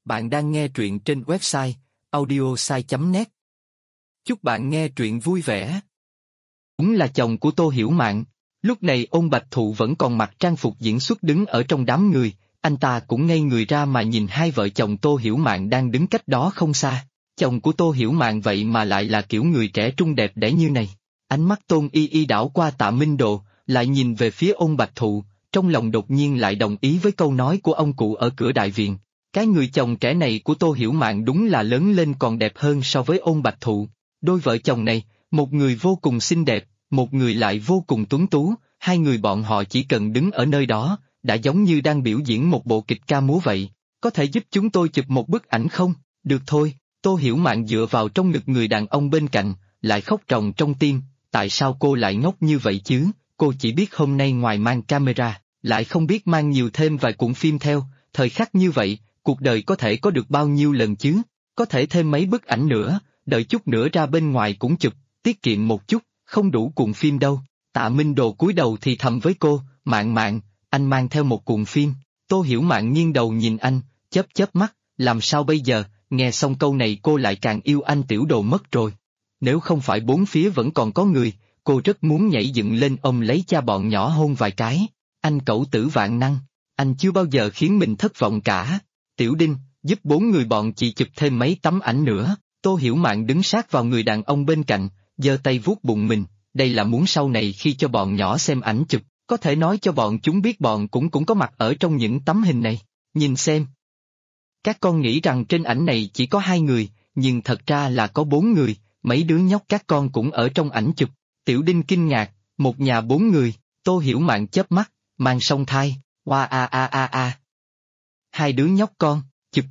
Bạn đang nghe truyện trên website audiosai.net. Chúc bạn nghe truyện vui vẻ. Đúng là chồng của Tô Hiểu Mạn. Lúc này Ôn Bạch Thụ vẫn còn mặc trang phục diễn xuất đứng ở trong đám người, anh ta cũng ngây người ra mà nhìn hai vợ chồng Tô Hiểu Mạn đang đứng cách đó không xa. Chồng của Tô Hiểu Mạn vậy mà lại là kiểu người trẻ trung đẹp đẽ như này. Ánh mắt Tôn Y Y đảo qua Tạ Minh Đồ, lại nhìn về phía Ôn Bạch Thụ, trong lòng đột nhiên lại đồng ý với câu nói của ông cụ ở cửa đại viện. Cái người chồng trẻ này của Tô Hiểu Mạn đúng là lớn lên còn đẹp hơn so với Ôn Bạch Thụ. Đôi vợ chồng này, một người vô cùng xinh đẹp, một người lại vô cùng tuấn tú, hai người bọn họ chỉ cần đứng ở nơi đó, đã giống như đang biểu diễn một bộ kịch ca múa vậy. Có thể giúp chúng tôi chụp một bức ảnh không? Được thôi. Tô Hiểu Mạn dựa vào trong ngực người đàn ông bên cạnh, lại khóc ròng trong tim. Tại sao cô lại ngốc như vậy chứ? Cô chỉ biết hôm nay ngoài mang camera, lại không biết mang nhiều thêm vài cuộn phim theo. Thời khắc như vậy, cuộc đời có thể có được bao nhiêu lần chứ? Có thể thêm mấy bức ảnh nữa, đợi chút nữa ra bên ngoài cũng chụp, tiết kiệm một chút, không đủ cuộn phim đâu. Tạ Minh Đồ cúi đầu thì thầm với cô, Mạn Mạn, anh mang theo một cuộn phim. Tô Hiểu Mạn nghiêng đầu nhìn anh, chớp chớp mắt, làm sao bây giờ? Nghe xong câu này cô lại càng yêu anh Tiểu Đồ mất rồi. Nếu không phải bốn phía vẫn còn có người, cô rất muốn nhảy dựng lên ôm lấy cha bọn nhỏ hôn vài cái. Anh cẩu tử vạn năng, anh chưa bao giờ khiến mình thất vọng cả. Tiểu Đinh, giúp bốn người bọn chị chụp thêm mấy tấm ảnh nữa. Tô Hiểu Mạn đứng sát vào người đàn ông bên cạnh, giơ tay vuốt bụng mình, đây là muốn sau này khi cho bọn nhỏ xem ảnh chụp, có thể nói cho bọn chúng biết bọn cũng có mặt ở trong những tấm hình này. Nhìn xem. Các con nghĩ rằng trên ảnh này chỉ có hai người, nhưng thật ra là có bốn người, mấy đứa nhóc các con cũng ở trong ảnh chụp. Tiểu Đinh kinh ngạc, một nhà bốn người. Tô Hiểu Mạn chớp mắt, mang song thai, oa a a a a. Hai đứa nhóc con, chụp,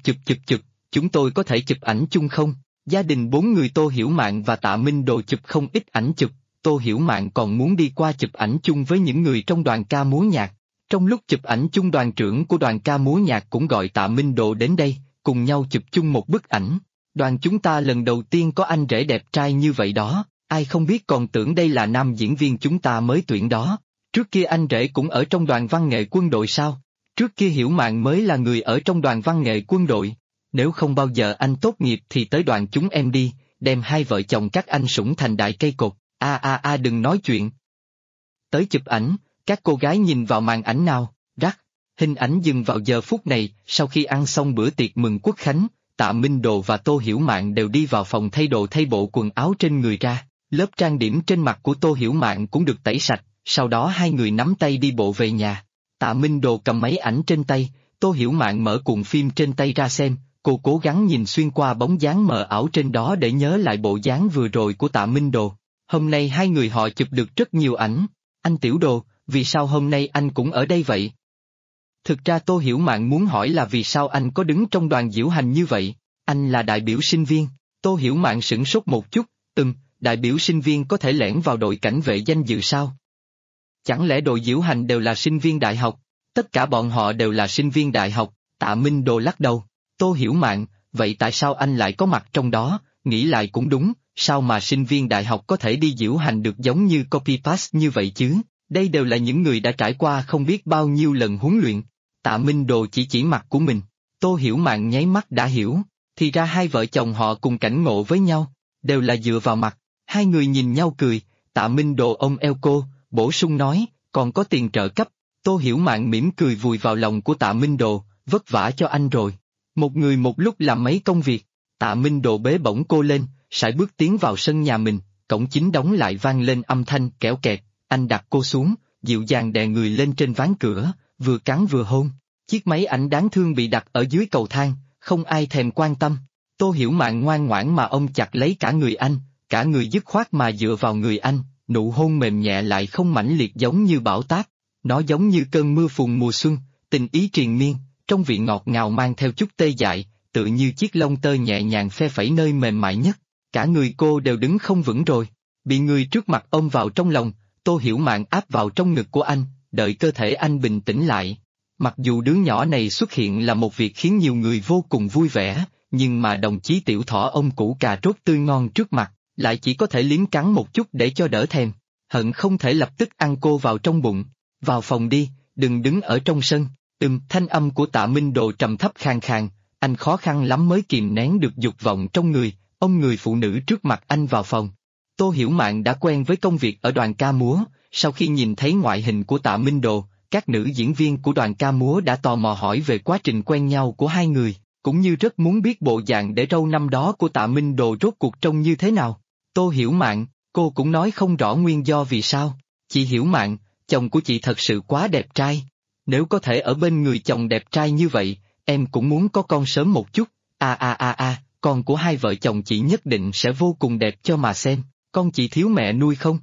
chúng tôi có thể chụp ảnh chung không? Gia đình bốn người Tô Hiểu Mạn và Tạ Minh Đồ chụp không ít ảnh chụp, Tô Hiểu Mạn còn muốn đi qua chụp ảnh chung với những người trong đoàn ca múa nhạc. Trong lúc chụp ảnh chung đoàn trưởng của đoàn ca múa nhạc cũng gọi Tạ Minh Đồ đến đây, cùng nhau chụp chung một bức ảnh. Đoàn chúng ta lần đầu tiên có anh rể đẹp trai như vậy đó, ai không biết còn tưởng đây là nam diễn viên chúng ta mới tuyển đó. Trước kia anh rể cũng ở trong đoàn văn nghệ quân đội sao? Trước kia Hiểu Mạn mới là người ở trong đoàn văn nghệ quân đội. Nếu không bao giờ anh tốt nghiệp thì tới đoàn chúng em đi, đem hai vợ chồng các anh sủng thành đại cây cột. Đừng nói chuyện. Tới chụp ảnh, các cô gái nhìn vào màn ảnh nào, rắc. Hình ảnh dừng vào giờ phút này, sau khi ăn xong bữa tiệc mừng Quốc Khánh, Tạ Minh Đồ và Tô Hiểu Mạn đều đi vào phòng thay đồ thay bộ quần áo trên người ra, lớp trang điểm trên mặt của Tô Hiểu Mạn cũng được tẩy sạch, sau đó hai người nắm tay đi bộ về nhà. Tạ Minh Đồ cầm máy ảnh trên tay, Tô Hiểu Mạn mở cuộn phim trên tay ra xem, cô cố gắng nhìn xuyên qua bóng dáng mờ ảo trên đó để nhớ lại bộ dáng vừa rồi của Tạ Minh Đồ. Hôm nay hai người họ chụp được rất nhiều ảnh. Anh Tiểu Đồ, vì sao hôm nay anh cũng ở đây vậy? Thực ra Tô Hiểu Mạn muốn hỏi là vì sao anh có đứng trong đoàn diễu hành như vậy? Anh là đại biểu sinh viên. Tô Hiểu Mạn sửng sốt một chút, đại biểu sinh viên có thể lẻn vào đội cảnh vệ danh dự sao? Chẳng lẽ đội diễu hành đều là sinh viên đại học? Tất cả bọn họ đều là sinh viên đại học. Tạ Minh Đồ lắc đầu. Tô Hiểu Mạn, vậy tại sao anh lại có mặt trong đó? Nghĩ lại cũng đúng, sao mà sinh viên đại học có thể đi diễu hành được giống như copy-paste như vậy chứ? Đây đều là những người đã trải qua không biết bao nhiêu lần huấn luyện. Tạ Minh Đồ chỉ mặt của mình. Tô Hiểu Mạn nháy mắt đã hiểu, thì ra hai vợ chồng họ cùng cảnh ngộ với nhau, đều là dựa vào mặt. Hai người nhìn nhau cười, Tạ Minh Đồ ôm eo cô, bổ sung nói, còn có tiền trợ cấp. Tô Hiểu Mạn mỉm cười vùi vào lòng của Tạ Minh Đồ, vất vả cho anh rồi. Một người một lúc làm mấy công việc. Tạ Minh Đồ bế bổng cô lên, sải bước tiến vào sân nhà mình, cổng chính đóng lại vang lên âm thanh kẽo kẹt, anh đặt cô xuống, dịu dàng đè người lên trên ván cửa, vừa cắn vừa hôn. Chiếc máy ảnh đáng thương bị đặt ở dưới cầu thang, không ai thèm quan tâm. Tô Hiểu Mạn ngoan ngoãn mà ôm chặt lấy cả người anh, cả người dứt khoát mà dựa vào người anh, nụ hôn mềm nhẹ lại không mãnh liệt giống như bão táp. Nó giống như cơn mưa phùn mùa xuân, tình ý triền miên, trong vị ngọt ngào mang theo chút tê dại, tự như chiếc lông tơ nhẹ nhàng phe phẩy nơi mềm mại nhất. Cả người cô đều đứng không vững rồi, bị người trước mặt ôm vào trong lòng. Tô Hiểu Mạn áp vào trong ngực của anh, đợi cơ thể anh bình tĩnh lại. Mặc dù đứa nhỏ này xuất hiện là một việc khiến nhiều người vô cùng vui vẻ, nhưng mà đồng chí Tiểu Thỏ ôm củ cà rốt tươi ngon trước mặt, lại chỉ có thể liếm cắn một chút để cho đỡ thèm, hận không thể lập tức ăn cô vào trong bụng. Vào phòng đi, đừng đứng ở trong sân. Thanh âm của Tạ Minh Đồ trầm thấp khàn khàn, anh khó khăn lắm mới kìm nén được dục vọng trong người, ôm người phụ nữ trước mặt anh vào phòng. Tô Hiểu Mạn đã quen với công việc ở đoàn ca múa, sau khi nhìn thấy ngoại hình của Tạ Minh Đồ, các nữ diễn viên của đoàn ca múa đã tò mò hỏi về quá trình quen nhau của hai người, cũng như rất muốn biết bộ dạng để râu năm đó của Tạ Minh Đồ rốt cuộc trông như thế nào. Tô Hiểu Mạn, cô cũng nói không rõ nguyên do vì sao. Chị Hiểu Mạn, chồng của chị thật sự quá đẹp trai. Nếu có thể ở bên người chồng đẹp trai như vậy, em cũng muốn có con sớm một chút. Con của hai vợ chồng chị nhất định sẽ vô cùng đẹp cho mà xem. Con chị thiếu mẹ nuôi không?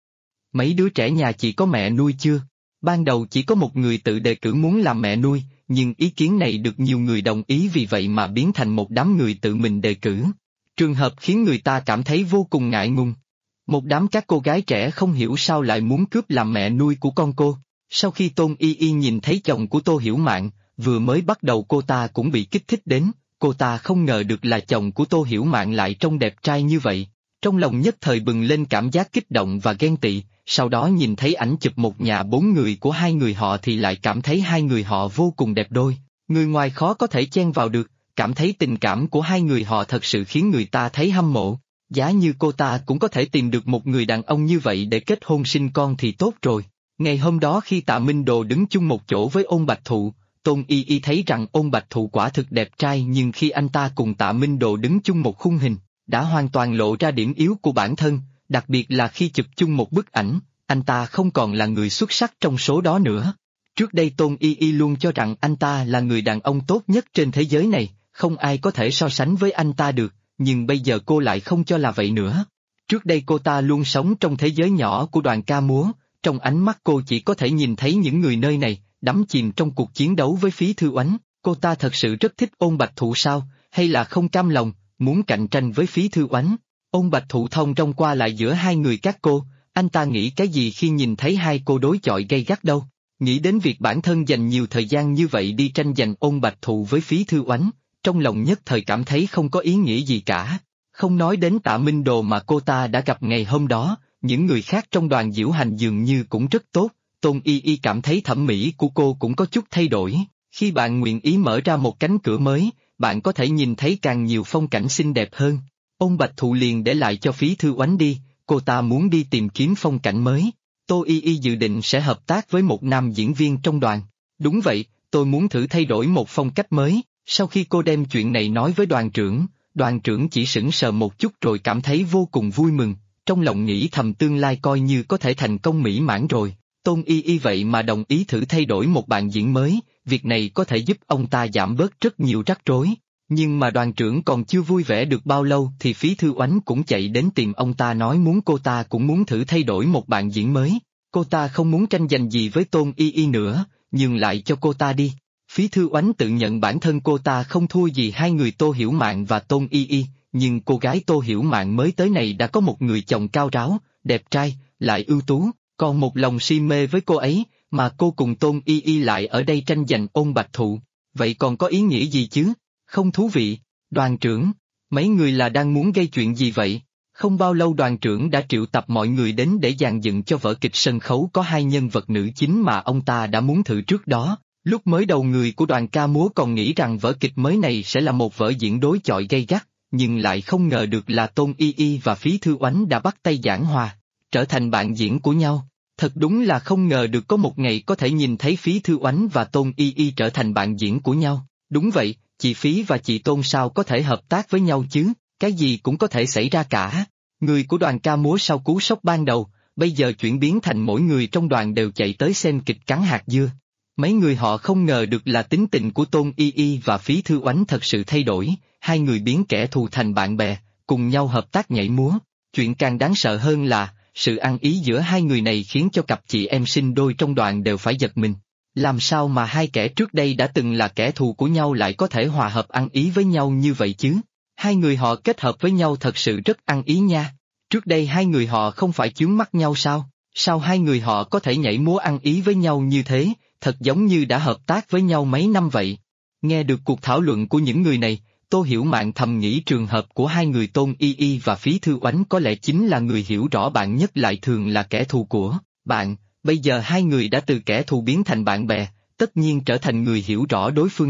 Mấy đứa trẻ nhà chị có mẹ nuôi chưa? Ban đầu chỉ có một người tự đề cử muốn làm mẹ nuôi, nhưng ý kiến này được nhiều người đồng ý, vì vậy mà biến thành một đám người tự mình đề cử. Trường hợp khiến người ta cảm thấy vô cùng ngại ngùng. Một đám các cô gái trẻ không hiểu sao lại muốn cướp làm mẹ nuôi của con cô. Sau khi Tôn Y Y nhìn thấy chồng của Tô Hiểu Mạn, vừa mới bắt đầu cô ta cũng bị kích thích đến, cô ta không ngờ được là chồng của Tô Hiểu Mạn lại trông đẹp trai như vậy. Trong lòng nhất thời bừng lên cảm giác kích động và ghen tị, sau đó nhìn thấy ảnh chụp một nhà 4 người của hai người họ thì lại cảm thấy hai người họ vô cùng đẹp đôi, người ngoài khó có thể chen vào được, cảm thấy tình cảm của hai người họ thật sự khiến người ta thấy hâm mộ. Giá như cô ta cũng có thể tìm được một người đàn ông như vậy để kết hôn sinh con thì tốt rồi. Ngày hôm đó khi Tạ Minh Đồ đứng chung một chỗ với Ôn Bạch Thụ, Tôn Y Y thấy rằng Ôn Bạch Thụ quả thực đẹp trai, nhưng khi anh ta cùng Tạ Minh Đồ đứng chung một khung hình, đã hoàn toàn lộ ra điểm yếu của bản thân, đặc biệt là khi chụp chung một bức ảnh, anh ta không còn là người xuất sắc trong số đó nữa. Trước đây Tôn Y Y luôn cho rằng anh ta là người đàn ông tốt nhất trên thế giới này, không ai có thể so sánh với anh ta được, nhưng bây giờ cô lại không cho là vậy nữa. Trước đây cô ta luôn sống trong thế giới nhỏ của đoàn ca múa, trong ánh mắt cô chỉ có thể nhìn thấy những người nơi này, đắm chìm trong cuộc chiến đấu với Phí Thư Oánh. Cô ta thật sự rất thích Ôn Bạch Thụ sao, hay là không cam lòng, muốn cạnh tranh với Phí Thư Oánh? Ôn Bạch Thụ thông trong qua lại giữa hai người các cô, anh ta nghĩ cái gì khi nhìn thấy hai cô đối chọi gay gắt đâu? Nghĩ đến việc bản thân dành nhiều thời gian như vậy đi tranh giành Ôn Bạch Thụ với Phí Thư Oánh, trong lòng nhất thời cảm thấy không có ý nghĩa gì cả. Không nói đến Tạ Minh Đồ mà cô ta đã gặp ngày hôm đó, những người khác trong đoàn diễu hành dường như cũng rất tốt. Tôn Y Y cảm thấy thẩm mỹ của cô cũng có chút thay đổi. Khi bạn nguyện ý mở ra một cánh cửa mới, bạn có thể nhìn thấy càng nhiều phong cảnh xinh đẹp hơn. Ôn Bạch Thụ liền để lại cho Phí Thư Oánh đi, cô ta muốn đi tìm kiếm phong cảnh mới. Tô Y Y dự định sẽ hợp tác với một nam diễn viên trong đoàn. Đúng vậy, tôi muốn thử thay đổi một phong cách mới. Sau khi cô đem chuyện này nói với đoàn trưởng chỉ sững sờ một chút rồi cảm thấy vô cùng vui mừng, trong lòng nghĩ thầm tương lai coi như có thể thành công mỹ mãn rồi. Tôn Y Y vậy mà đồng ý thử thay đổi một bạn diễn mới, việc này có thể giúp ông ta giảm bớt rất nhiều rắc rối. Nhưng mà đoàn trưởng còn chưa vui vẻ được bao lâu thì Phí Thư Oánh cũng chạy đến tìm ông ta nói muốn cô ta cũng muốn thử thay đổi một bạn diễn mới. Cô ta không muốn tranh giành gì với Tôn Y Y nữa, nhường lại cho cô ta đi. Phí Thư Oánh tự nhận bản thân cô ta không thua gì hai người Tô Hiểu Mạn và Tôn Y Y, nhưng cô gái Tô Hiểu Mạn mới tới này đã có một người chồng cao ráo, đẹp trai, lại ưu tú, còn một lòng si mê với cô ấy, mà cô cùng Tôn Y Y lại ở đây tranh giành Ôn Bạch Thụ, vậy còn có ý nghĩa gì chứ? Không thú vị. Đoàn trưởng, mấy người là đang muốn gây chuyện gì vậy? Không bao lâu đoàn trưởng đã triệu tập mọi người đến để dàn dựng cho vở kịch sân khấu có hai nhân vật nữ chính mà ông ta đã muốn thử trước đó. Lúc mới đầu người của đoàn ca múa còn nghĩ rằng vở kịch mới này sẽ là một vở diễn đối chọi gay gắt, nhưng lại không ngờ được là Tôn Y Y và Phí Thư Oánh đã bắt tay giảng hòa, trở thành bạn diễn của nhau. Thật đúng là không ngờ được có một ngày có thể nhìn thấy Phí Thư Oánh và Tôn Y Y trở thành bạn diễn của nhau. Đúng vậy, chị Phí và chị Tôn sao có thể hợp tác với nhau chứ, cái gì cũng có thể xảy ra cả. Người của đoàn ca múa sau cú sốc ban đầu, bây giờ chuyển biến thành mỗi người trong đoàn đều chạy tới xem kịch cắn hạt dưa. Mấy người họ không ngờ được là tính tình của Tôn Y Y và Phí Thư Oánh thật sự thay đổi, hai người biến kẻ thù thành bạn bè, cùng nhau hợp tác nhảy múa. Chuyện càng đáng sợ hơn là, sự ăn ý giữa hai người này khiến cho cặp chị em sinh đôi trong đoàn đều phải giật mình. Làm sao mà hai kẻ trước đây đã từng là kẻ thù của nhau lại có thể hòa hợp ăn ý với nhau như vậy chứ? Hai người họ kết hợp với nhau thật sự rất ăn ý nha. Trước đây hai người họ không phải chướng mắt nhau sao? Sao hai người họ có thể nhảy múa ăn ý với nhau như thế, thật giống như đã hợp tác với nhau mấy năm vậy. Nghe được cuộc thảo luận của những người này, Tô Hiểu Mạn thầm nghĩ trường hợp của hai người Tôn Y Y và Phí Thư Oánh có lẽ chính là người hiểu rõ bạn nhất lại thường là kẻ thù của bạn. Bây giờ hai người đã từ kẻ thù biến thành bạn bè, tất nhiên trở thành người hiểu rõ đối phương nhất,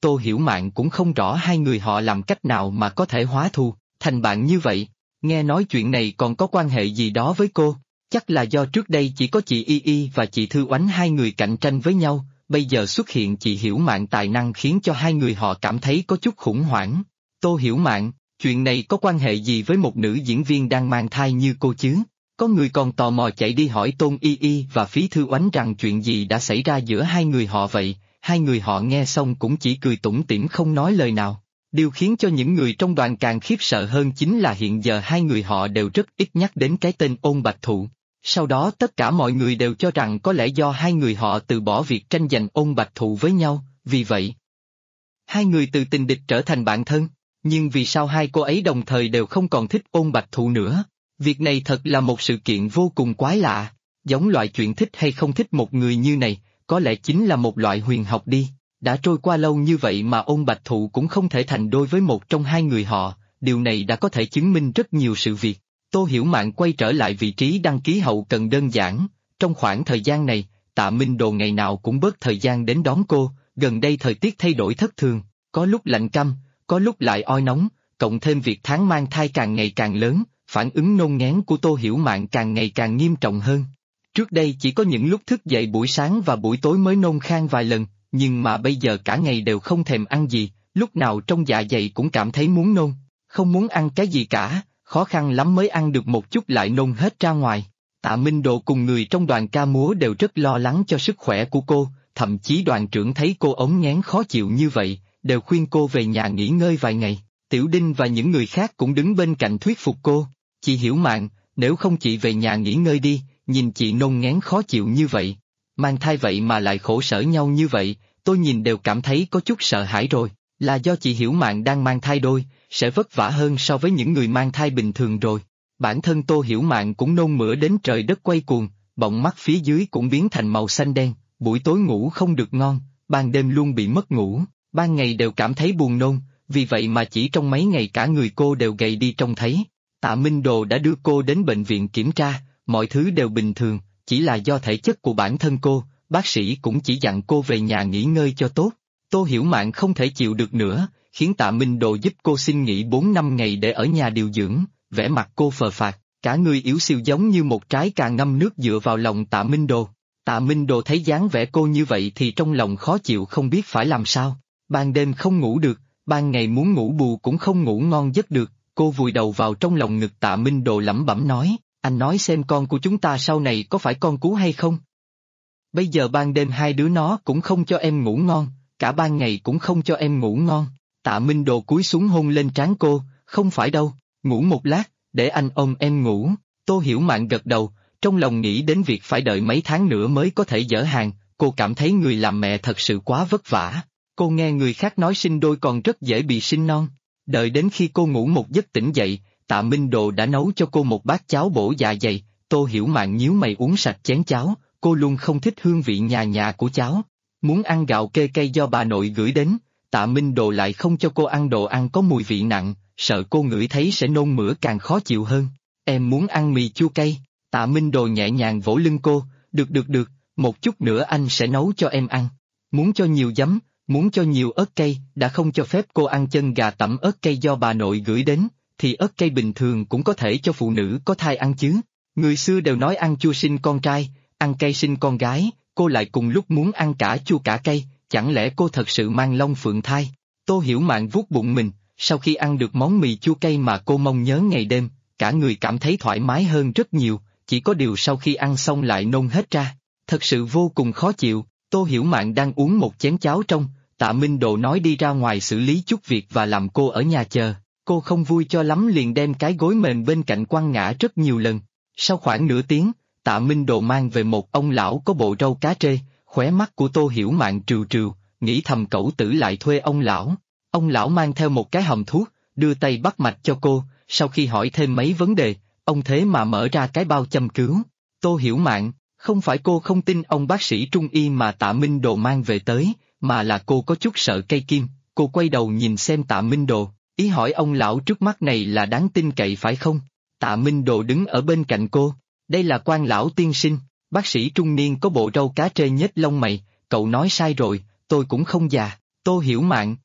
Tô Hiểu Mạn cũng không rõ hai người họ làm cách nào mà có thể hóa thù thành bạn như vậy. Nghe nói chuyện này còn có quan hệ gì đó với cô, chắc là do trước đây chỉ có chị Y Y và chị Thư Oánh hai người cạnh tranh với nhau, bây giờ xuất hiện chị Hiểu Mạn tài năng khiến cho hai người họ cảm thấy có chút khủng hoảng. Tô Hiểu Mạn, chuyện này có quan hệ gì với một nữ diễn viên đang mang thai như cô chứ? Có người còn tò mò chạy đi hỏi Tôn Y Y và Phí Thư Oánh rằng chuyện gì đã xảy ra giữa hai người họ vậy, hai người họ nghe xong cũng chỉ cười tủm tỉm không nói lời nào. Điều khiến cho những người trong đoàn càng khiếp sợ hơn chính là hiện giờ hai người họ đều rất ít nhắc đến cái tên Ôn Bạch Thụ. Sau đó tất cả mọi người đều cho rằng có lẽ do hai người họ từ bỏ việc tranh giành Ôn Bạch Thụ với nhau, vì vậy hai người từ tình địch trở thành bạn thân. Nhưng vì sao hai cô ấy đồng thời đều không còn thích Ôn Bạch Thụ nữa? Việc này thật là một sự kiện vô cùng quái lạ. Giống loại chuyện thích hay không thích một người như này, có lẽ chính là một loại huyền học đi. Đã trôi qua lâu như vậy mà Ôn Bạch Thụ cũng không thể thành đôi với một trong hai người họ, điều này đã có thể chứng minh rất nhiều sự việc. Tô Hiểu Mạn quay trở lại vị trí đăng ký hậu cần đơn giản. Trong khoảng thời gian này, Tạ Minh Đồ ngày nào cũng bớt thời gian đến đón cô, gần đây thời tiết thay đổi thất thường, có lúc lạnh căm, có lúc lại oi nóng, cộng thêm việc tháng mang thai càng ngày càng lớn, phản ứng nôn ngén của Tô Hiểu Mạn càng ngày càng nghiêm trọng hơn. Trước đây chỉ có những lúc thức dậy buổi sáng và buổi tối mới nôn khan vài lần, nhưng mà bây giờ cả ngày đều không thèm ăn gì, lúc nào trong dạ dày cũng cảm thấy muốn nôn, không muốn ăn cái gì cả, khó khăn lắm mới ăn được một chút lại nôn hết ra ngoài. Tạ Minh Độ cùng người trong đoàn ca múa đều rất lo lắng cho sức khỏe của cô, thậm chí đoàn trưởng thấy cô ống nghén khó chịu như vậy, đều khuyên cô về nhà nghỉ ngơi vài ngày. Tiểu Đinh và những người khác cũng đứng bên cạnh thuyết phục cô. Chị Hiểu Mạn, nếu không chị về nhà nghỉ ngơi đi, nhìn chị nôn ngén khó chịu như vậy, mang thai vậy mà lại khổ sở nhau như vậy, tôi nhìn đều cảm thấy có chút sợ hãi rồi. Là do chị Hiểu Mạn đang mang thai đôi, sẽ vất vả hơn so với những người mang thai bình thường rồi. Bản thân Tô Hiểu Mạn cũng nôn mửa đến trời đất quay cuồng, bọng mắt phía dưới cũng biến thành màu xanh đen, buổi tối ngủ không được ngon, ban đêm luôn bị mất ngủ, ban ngày đều cảm thấy buồn nôn, vì vậy mà chỉ trong mấy ngày cả người cô đều gầy đi trông thấy. Tạ Minh Đồ đã đưa cô đến bệnh viện kiểm tra, mọi thứ đều bình thường, chỉ là do thể chất của bản thân cô, bác sĩ cũng chỉ dặn cô về nhà nghỉ ngơi cho tốt. Tô Hiểu Mạn không thể chịu được nữa, khiến Tạ Minh Đồ giúp cô xin nghỉ 4-5 ngày để ở nhà điều dưỡng, vẻ mặt cô phờ phạc, cả người yếu xìu giống như một trái cà ngâm nước dựa vào lòng Tạ Minh Đồ. Tạ Minh Đồ thấy dáng vẻ cô như vậy thì trong lòng khó chịu không biết phải làm sao, ban đêm không ngủ được, ban ngày muốn ngủ bù cũng không ngủ ngon giấc được, cô vùi đầu vào trong lòng ngực Tạ Minh Đồ lẩm bẩm nói, anh nói xem con của chúng ta sau này có phải con cú hay không? Bây giờ ban đêm hai đứa nó cũng không cho em ngủ ngon, cả ban ngày cũng không cho em ngủ ngon. Tạ Minh Đồ cúi xuống hôn lên trán cô, không phải đâu, ngủ một lát, để anh ôm em ngủ. Tô Hiểu Mạn gật đầu, trong lòng nghĩ đến việc phải đợi mấy tháng nữa mới có thể dỡ hàng, cô cảm thấy người làm mẹ thật sự quá vất vả. Cô nghe người khác nói sinh đôi còn rất dễ bị sinh non. Đợi đến khi cô ngủ một giấc tỉnh dậy, Tạ Minh Đồ đã nấu cho cô một bát cháo bổ dạ dày. Tô Hiểu Mạn nhíu mày uống sạch chén cháo, cô luôn không thích hương vị nhà nhà của cháo. Muốn ăn gạo kê cây do bà nội gửi đến, Tạ Minh Đồ lại không cho cô ăn đồ ăn có mùi vị nặng, sợ cô ngửi thấy sẽ nôn mửa càng khó chịu hơn. Em muốn ăn mì chua cay. Tạ Minh Đồ nhẹ nhàng vỗ lưng cô, được, một chút nữa anh sẽ nấu cho em ăn. Muốn cho nhiều giấm, muốn cho nhiều ớt cay, đã không cho phép cô ăn chân gà tẩm ớt cay do bà nội gửi đến, thì ớt cay bình thường cũng có thể cho phụ nữ có thai ăn chứ. Người xưa đều nói ăn chua sinh con trai, ăn cay sinh con gái, cô lại cùng lúc muốn ăn cả chua cả cay, chẳng lẽ cô thật sự mang long phượng thai? Tô Hiểu Mạn vuốt bụng mình, sau khi ăn được món mì chua cay mà cô mong nhớ ngày đêm, cả người cảm thấy thoải mái hơn rất nhiều, chỉ có điều sau khi ăn xong lại nôn hết ra, thật sự vô cùng khó chịu. Tô Hiểu Mạn đang uống một chén cháo trong, Tạ Minh Đồ nói đi ra ngoài xử lý chút việc và làm cô ở nhà chờ, cô không vui cho lắm liền đem cái gối mềm bên cạnh quăng ngã rất nhiều lần. Sau khoảng nửa tiếng, Tạ Minh Đồ mang về một ông lão có bộ râu cá trê, khóe mắt của Tô Hiểu Mạn trừu trừu, nghĩ thầm cẩu tử lại thuê ông lão. Ông lão mang theo một cái hòm thuốc, đưa tay bắt mạch cho cô, sau khi hỏi thêm mấy vấn đề, ông thế mà mở ra cái bao châm cứu. Tô Hiểu Mạn, không phải cô không tin ông bác sĩ trung y mà Tạ Minh Đồ mang về tới, mà là cô có chút sợ cây kim. Cô quay đầu nhìn xem Tạ Minh Đồ, ý hỏi ông lão trước mắt này là đáng tin cậy phải không? Tạ Minh Đồ đứng ở bên cạnh cô, đây là Quan lão tiên sinh. Bác sĩ trung niên có bộ râu cá trê nhếch lông mày, cậu nói sai rồi, tôi cũng không già. Tô Hiểu Mạn.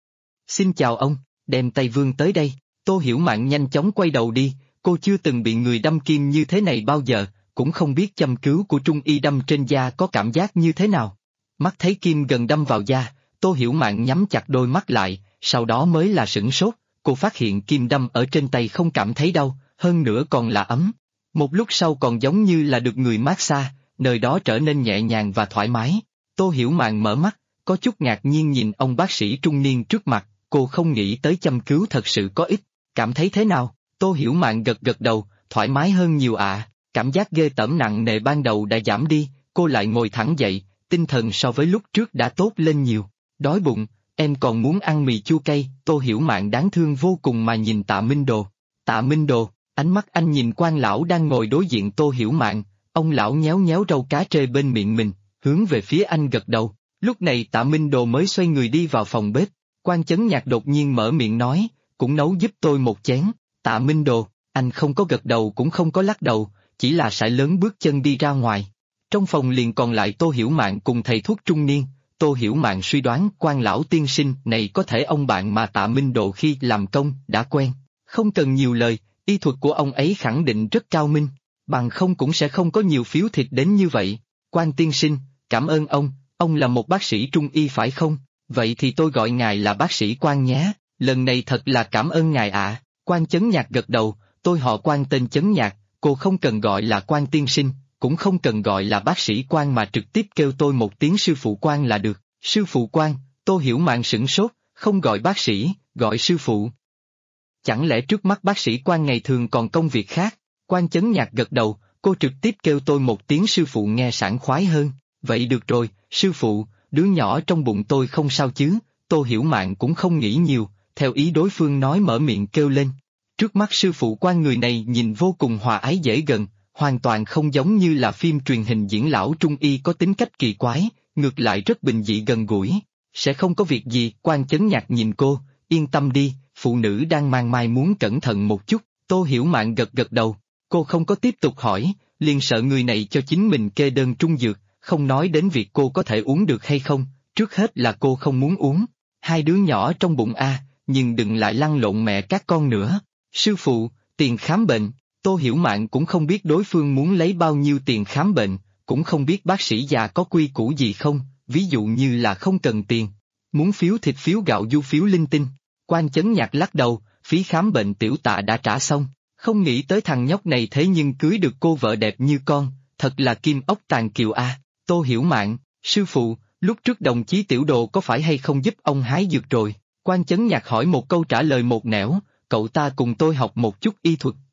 Xin chào ông, đem tay vươn tới đây. Tô Hiểu Mạn nhanh chóng quay đầu đi, cô chưa từng bị người đâm kim như thế này bao giờ, cũng không biết châm cứu của trung y đâm trên da có cảm giác như thế nào. Mắt thấy kim gần đâm vào da, Tô Hiểu Mạn nhắm chặt đôi mắt lại, sau đó mới là sửng sốt, cô phát hiện kim đâm ở trên tay không cảm thấy đau, hơn nữa còn là ấm. Một lúc sau còn giống như là được người massage, nơi đó trở nên nhẹ nhàng và thoải mái. Tô Hiểu Mạn mở mắt, có chút ngạc nhiên nhìn ông bác sĩ trung niên trước mặt, cô không nghĩ tới châm cứu thật sự có ích. Cảm thấy thế nào? Tô Hiểu Mạn gật gật đầu, thoải mái hơn nhiều ạ. Cảm giác ghê tởm nặng nề ban đầu đã giảm đi, cô lại ngồi thẳng dậy, tinh thần so với lúc trước đã tốt lên nhiều. Đói bụng, em còn muốn ăn mì chua cay. Tô Hiểu Mạn đáng thương vô cùng mà nhìn Tạ Minh Đồ. Tạ Minh Đồ, ánh mắt anh nhìn quan lão đang ngồi đối diện Tô Hiểu Mạn, ông lão nhéo nhéo rau cá trê bên miệng mình, hướng về phía anh gật đầu. Lúc này Tạ Minh Đồ mới xoay người đi vào phòng bếp, Quan Chấn Nhạc đột nhiên mở miệng nói, cũng nấu giúp tôi một chén. Tạ Minh Đồ, anh không có gật đầu cũng không có lắc đầu, chỉ là sải lớn bước chân đi ra ngoài. Trong phòng liền còn lại Tô Hiểu Mạn cùng thầy thuốc trung niên. Tô Hiểu Mạn suy đoán quan lão tiên sinh này có thể ông bạn mà Tạ Minh Độ khi làm công đã quen. Không cần nhiều lời, y thuật của ông ấy khẳng định rất cao minh, bằng không cũng sẽ không có nhiều phiếu thịt đến như vậy. Quan tiên sinh, cảm ơn ông là một bác sĩ trung y phải không? Vậy thì tôi gọi ngài là bác sĩ Quan nhé, lần này thật là cảm ơn ngài ạ. Quan Chấn Nhạc gật đầu, tôi họ Quan tên Chấn Nhạc, cô không cần gọi là Quan tiên sinh, cũng không cần gọi là bác sĩ Quan mà trực tiếp kêu tôi một tiếng sư phụ Quan là được. Sư phụ Quan, Tô Hiểu Mạn sửng sốt, không gọi bác sĩ, gọi sư phụ. Chẳng lẽ trước mắt bác sĩ Quan ngày thường còn công việc khác? Quan Chấn Nhạc gật đầu, cô trực tiếp kêu tôi một tiếng sư phụ nghe sảng khoái hơn. Vậy được rồi, sư phụ, đứa nhỏ trong bụng tôi không sao chứ? Tô Hiểu Mạn cũng không nghĩ nhiều, theo ý đối phương nói mở miệng kêu lên. Trước mắt sư phụ Quan người này nhìn vô cùng hòa ái dễ gần, hoàn toàn không giống như là phim truyền hình diễn lão trung y có tính cách kỳ quái, ngược lại rất bình dị gần gũi. Sẽ không có việc gì. Quan Chấn Nhạc nhìn cô, yên tâm đi, phụ nữ đang mang mai muốn cẩn thận một chút. Tô Hiểu Mạn gật gật đầu, cô không có tiếp tục hỏi, liền sợ người này cho chính mình kê đơn trung dược, không nói đến việc cô có thể uống được hay không, trước hết là cô không muốn uống. Hai đứa nhỏ trong bụng nhưng đừng lại lăn lộn mẹ các con nữa. Sư phụ, tiền khám bệnh. Tô Hiểu Mạn cũng không biết đối phương muốn lấy bao nhiêu tiền khám bệnh, cũng không biết bác sĩ già có quy củ gì không, ví dụ như là không cần tiền, muốn phiếu thịt phiếu gạo du phiếu linh tinh. Quan Chấn Nhạc lắc đầu, phí khám bệnh tiểu Tạ đã trả xong, không nghĩ tới thằng nhóc này thế nhưng cưới được cô vợ đẹp như con, thật là kim ốc tàn kiều a. Tô Hiểu Mạn, sư phụ, lúc trước đồng chí Tiểu Đồ có phải hay không giúp ông hái dược rồi? Quan Chấn Nhạc hỏi một câu trả lời một nẻo, cậu ta cùng tôi học một chút y thuật.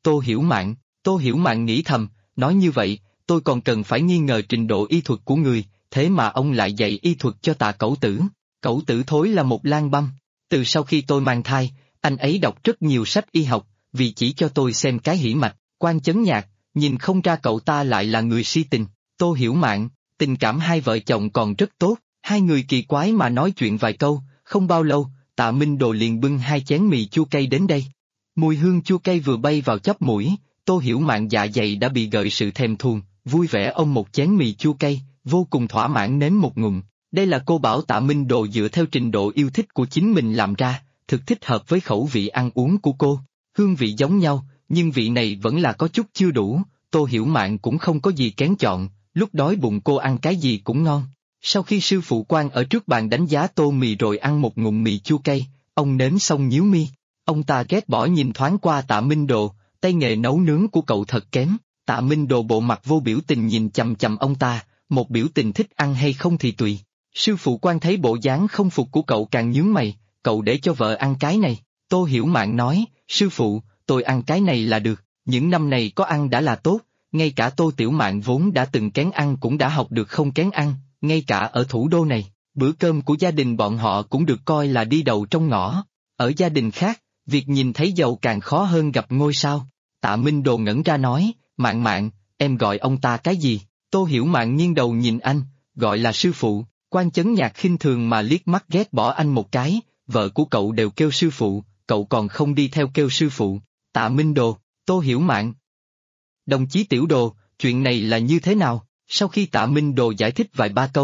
Tô Hiểu Mạn nghĩ thầm, nói như vậy, tôi còn cần phải nghi ngờ trình độ y thuật của người, thế mà ông lại dạy y thuật cho Tạ Cẩu Tử. Cẩu Tử thối là một lang băm. Từ sau khi tôi mang thai, anh ấy đọc rất nhiều sách y học, vì chỉ cho tôi xem cái hỉ mạch. Quan Chấn Nhạc, nhìn không ra cậu ta lại là người si tình. Tô Hiểu Mạn, tình cảm hai vợ chồng còn rất tốt, hai người kỳ quái mà nói chuyện vài câu, không bao lâu, Tạ Minh Đồ liền bưng hai chén mì chua cay đến đây. Mùi hương chua cay vừa bay vào chóp mũi, Tô Hiểu Mạn dạ dày đã bị gợi sự thèm thuồng, vui vẻ ôm một chén mì chua cay, vô cùng thỏa mãn nếm một ngụm. Đây là cô bảo Tạ Minh Đồ dựa theo trình độ yêu thích của chính mình làm ra, thực thích hợp với khẩu vị ăn uống của cô. Hương vị giống nhau, nhưng vị này vẫn là có chút chưa đủ. Tô Hiểu Mạn cũng không có gì kén chọn, lúc đói bụng cô ăn cái gì cũng ngon. Sau khi sư phụ Quan ở trước bàn đánh giá tô mì rồi ăn một ngụm mì chua cay, ông nếm xong nhíu mi. Ông ta ghét bỏ nhìn thoáng qua Tạ Minh Đồ, tay nghề nấu nướng của cậu thật kém. Tạ Minh Đồ bộ mặt vô biểu tình nhìn chằm chằm ông ta, một biểu tình thích ăn hay không thì tùy. Sư phụ Quan thấy bộ dáng không phục của cậu càng nhướng mày, cậu để cho vợ ăn cái này. Tô Hiểu Mạn nói, sư phụ, tôi ăn cái này là được, những năm này có ăn đã là tốt, ngay cả Tô Tiểu Mạn vốn đã từng kén ăn cũng đã học được không kén ăn, ngay cả ở thủ đô này, bữa cơm của gia đình bọn họ cũng được coi là đi đầu trong ngõ. Ở gia đình khác, việc nhìn thấy giàu càng khó hơn gặp ngôi sao. Tạ Minh Đồ ngẩn ra nói, Mạn Mạn, em gọi ông ta cái gì? Tô Hiểu Mạn nghiêng đầu nhìn anh, gọi là sư phụ. Quan Chấn Nhạc khinh thường mà liếc mắt ghét bỏ anh một cái, vợ của cậu đều kêu sư phụ, cậu còn không đi theo kêu sư phụ. Tạ Minh Đồ, Tô Hiểu Mạn. Đồng chí Tiểu Đồ, chuyện này là như thế nào? Sau khi Tạ Minh Đồ giải thích vài ba câu,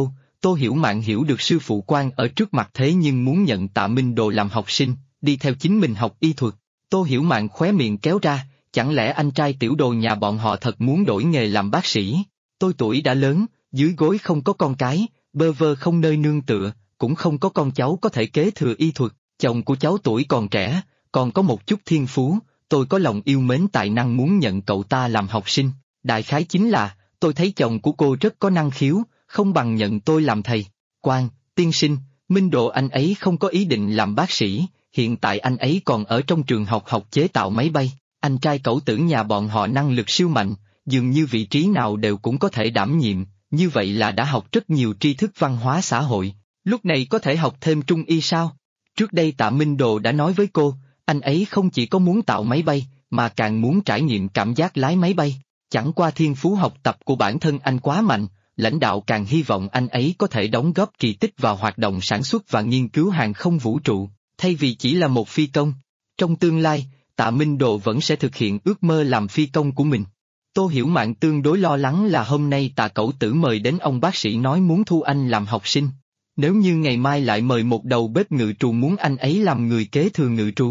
Tô Hiểu Mạn hiểu được sư phụ quan ở trước mặt thế nhưng muốn nhận Tạ Minh Đồ làm học sinh, đi theo chính mình học y thuật. Tô Hiểu Mạn khóe miệng kéo ra, chẳng lẽ anh trai tiểu đồ nhà bọn họ thật muốn đổi nghề làm bác sĩ? Tôi tuổi đã lớn, dưới gối không có con cái, bơ vơ không nơi nương tựa, cũng không có con cháu có thể kế thừa y thuật, chồng của cháu tuổi còn trẻ, còn có một chút thiên phú, tôi có lòng yêu mến tài năng muốn nhận cậu ta làm học sinh. Đại khái chính là, tôi thấy chồng của cô rất có năng khiếu, không bằng nhận tôi làm thầy. Quan, tiên sinh, Minh Độ anh ấy không có ý định làm bác sĩ, hiện tại anh ấy còn ở trong trường học học chế tạo máy bay. Anh trai cậu tử nhà bọn họ năng lực siêu mạnh, dường như vị trí nào đều cũng có thể đảm nhiệm, như vậy là đã học rất nhiều tri thức văn hóa xã hội. Lúc này có thể học thêm trung y sao? Trước đây Tạ Minh Đồ đã nói với cô, anh ấy không chỉ có muốn tạo máy bay, mà càng muốn trải nghiệm cảm giác lái máy bay. Chẳng qua thiên phú học tập của bản thân anh quá mạnh, lãnh đạo càng hy vọng anh ấy có thể đóng góp kỳ tích vào hoạt động sản xuất và nghiên cứu hàng không vũ trụ, thay vì chỉ là một phi công. Trong tương lai, Tạ Minh Đồ vẫn sẽ thực hiện ước mơ làm phi công của mình. Tô Hiểu Mạn tương đối lo lắng là hôm nay Tạ Cẩu Tử mời đến ông bác sĩ nói muốn thu anh làm học sinh. Nếu như ngày mai lại mời một đầu bếp ngự trù muốn anh ấy làm người kế thừa ngự trù.